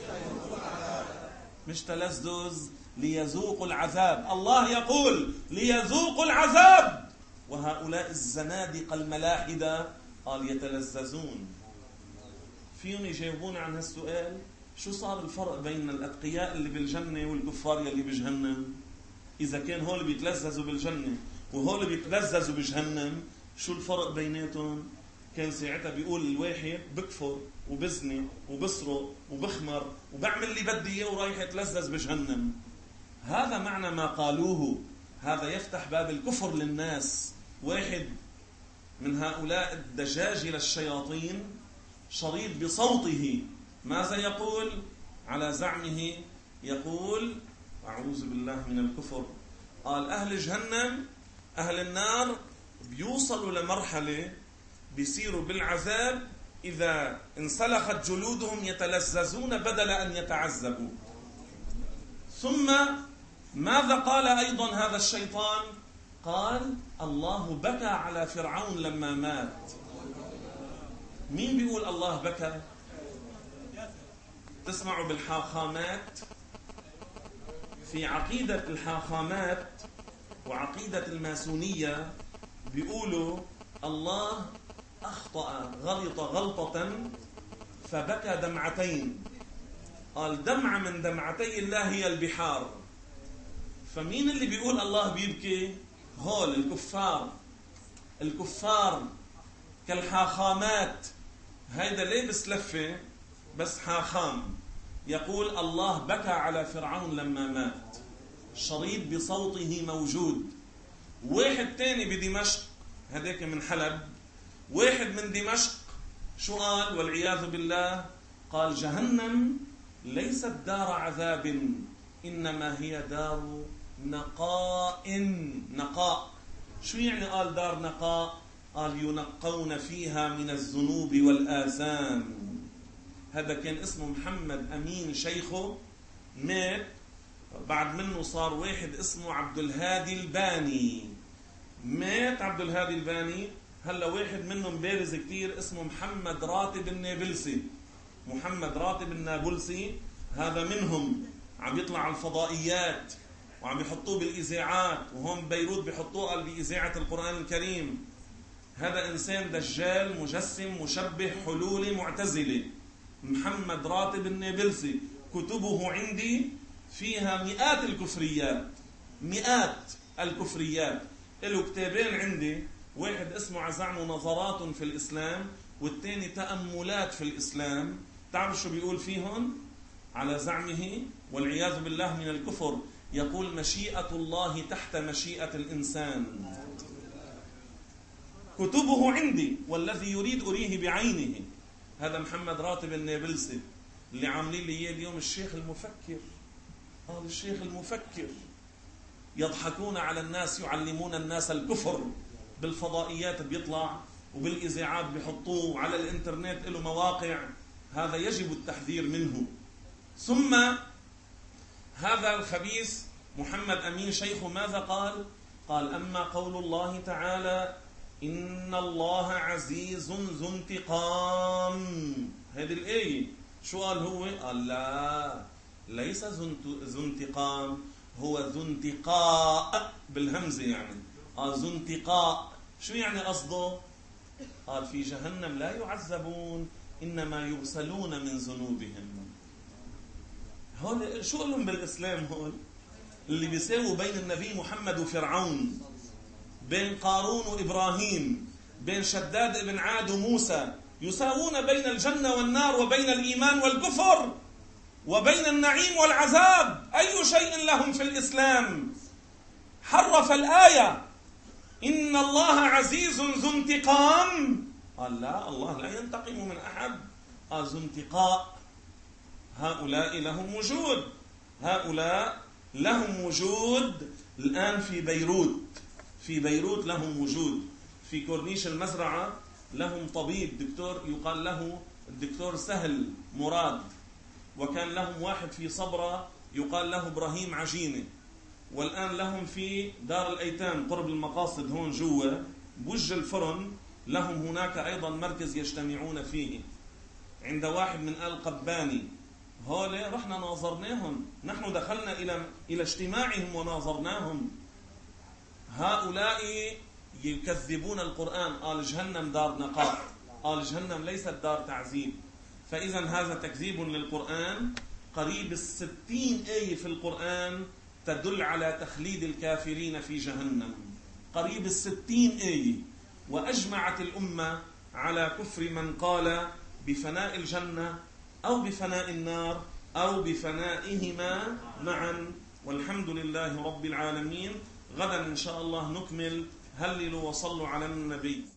مش تلذذ، ليذوقوا العذاب. الله يقول ليذوقوا العذاب، وهؤلاء الزنادقة الملاحدة قال يتلذذون. فيهم يجاوبون عن هالسؤال؟ شو صار الفرق بين الأتقياء اللي بالجنة والكفار اللي بجهنم؟ إذا كان هول بيتلذذوا بالجنة وهول بيتلذذوا بجهنم، شو الفرق بيناتهم؟ كان ساعتها بيقول الواحد بكفر وبزني وبسرق وبخمر وبعمل اللي بدي اياه ورايح يتلذذ بجهنم. هذا معنى ما قالوه، هذا يفتح باب الكفر للناس. واحد من هؤلاء الدجاجل الشياطين شريط بصوته ماذا يقول؟ على زعمه يقول أعوذ بالله من الكفر، قال أهل جهنم أهل النار بيوصلوا لمرحلة بيصيروا بالعذاب إذا انسلخت جلودهم يتلذذون بدل أن يتعذبوا. ثم ماذا قال أيضا هذا الشيطان؟ قال الله بكى على فرعون لما مات. مين بيقول الله بكى؟ تسمعوا بالحاخامات، في عقيدة الحاخامات وعقيدة الماسونية بيقولوا الله أخطأ غلط غلطة فبكى دمعتين. قال دمعة من دمعتي الله هي البحار. فمين اللي بيقول الله بيبكي؟ هول الكفار الكفار كالحاخامات. هيدا لابس لفة بس حاخام. يقول الله بكى على فرعون لما مات، شريط بصوته موجود. واحد تاني بدمشق، هذاك من حلب، واحد من دمشق شو قال والعياذ بالله؟ قال جهنم ليست دار عذاب إنما هي دار نقاء. نقاء شو يعني قال دار نقاء؟ قال ينقون فيها من الذنوب والآثام. هذا كان اسمه محمد أمين شيخه، مات. بعد منه صار واحد اسمه عبد الهادي الباني، مات عبد الهادي الباني. هلا واحد منهم بارز كتير اسمه محمد راتب النابلسي. محمد راتب النابلسي هذا منهم، عم يطلع على الفضائيات وعم يحطوه بالإذاعات، وهم بيروت بيحطوه بإذاعة القرآن الكريم. هذا إنسان دجال مجسم مشبه حلولي معتزلي. محمد راتب النابلسي كتبه عندي فيها مئات الكفريات، مئات الكفريات. له كتابين عندي، واحد اسمه عزعم نظرات في الإسلام، والثاني تأملات في الإسلام. تعرف شو بيقول فيهم؟ على زعمه والعياذ بالله من الكفر يقول مشيئة الله تحت مشيئة الإنسان. كتبه عندي والذي يريد أريه بعينه. هذا محمد راتب النابلسي اللي عاملين لي اليوم الشيخ المفكر. هذا الشيخ المفكر يضحكون على الناس، يعلمون الناس الكفر. بالفضائيات بيطلع وبالإذاعات بيحطوه، على الإنترنت له مواقع. هذا يجب التحذير منه. ثم هذا الخبيث محمد أمين شيخه ماذا قال؟ قال أما قول الله تعالى إن الله عزيز ذو انتقام، هذه الآية شو قال هو؟ قال لا، ليس ذو انتقام، هو ذو انتقاء بالهمزة، يعني قال ذو انتقاء. شو يعني قصده؟ قال في جهنم لا يعذبون إنما يغسلون من ذنوبهم. هون شو لهم بالإسلام؟ هون اللي بيساووا بين النبي محمد وفرعون، بين قارون وإبراهيم، بين شداد ابن عاد وموسى، يساوون بين الجنة والنار وبين الإيمان والكفر وبين النعيم والعذاب. أي شيء لهم في الإسلام؟ حرف الآية إن الله عزيز ذو انتقام. قال لا، الله لا ينتقم من أحد. قال ذو انتقاء. هؤلاء لهم وجود، هؤلاء لهم وجود الآن في بيروت. في بيروت لهم وجود. في كورنيش المزرعة لهم طبيب دكتور يقال له الدكتور سهل مراد، وكان لهم واحد في صبرة يقال له إبراهيم عجينة، والآن لهم في دار الأيتام قرب المقاصد هون جوا بوجه الفرن، لهم هناك أيضا مركز يجتمعون فيه عند واحد من آل قباني. هؤلاء رحنا ناظرناهم، نحن دخلنا إلى إلى اجتماعهم وناظرناهم. هؤلاء يكذبون القرآن. قال جهنم دار نقاء، قال جهنم ليست دار تعذيب. فإذا هذا تكذيب للقرآن. قريب الستين آية في القرآن تدل على تخليد الكافرين في جهنم، قريب الستين آية. وأجمعت الأمة على كفر من قال بفناء الجنة أو بفناء النار أو بفنائهما معا. والحمد لله رب العالمين. غدا إن شاء الله نكمل. هللوا وصلوا على النبي.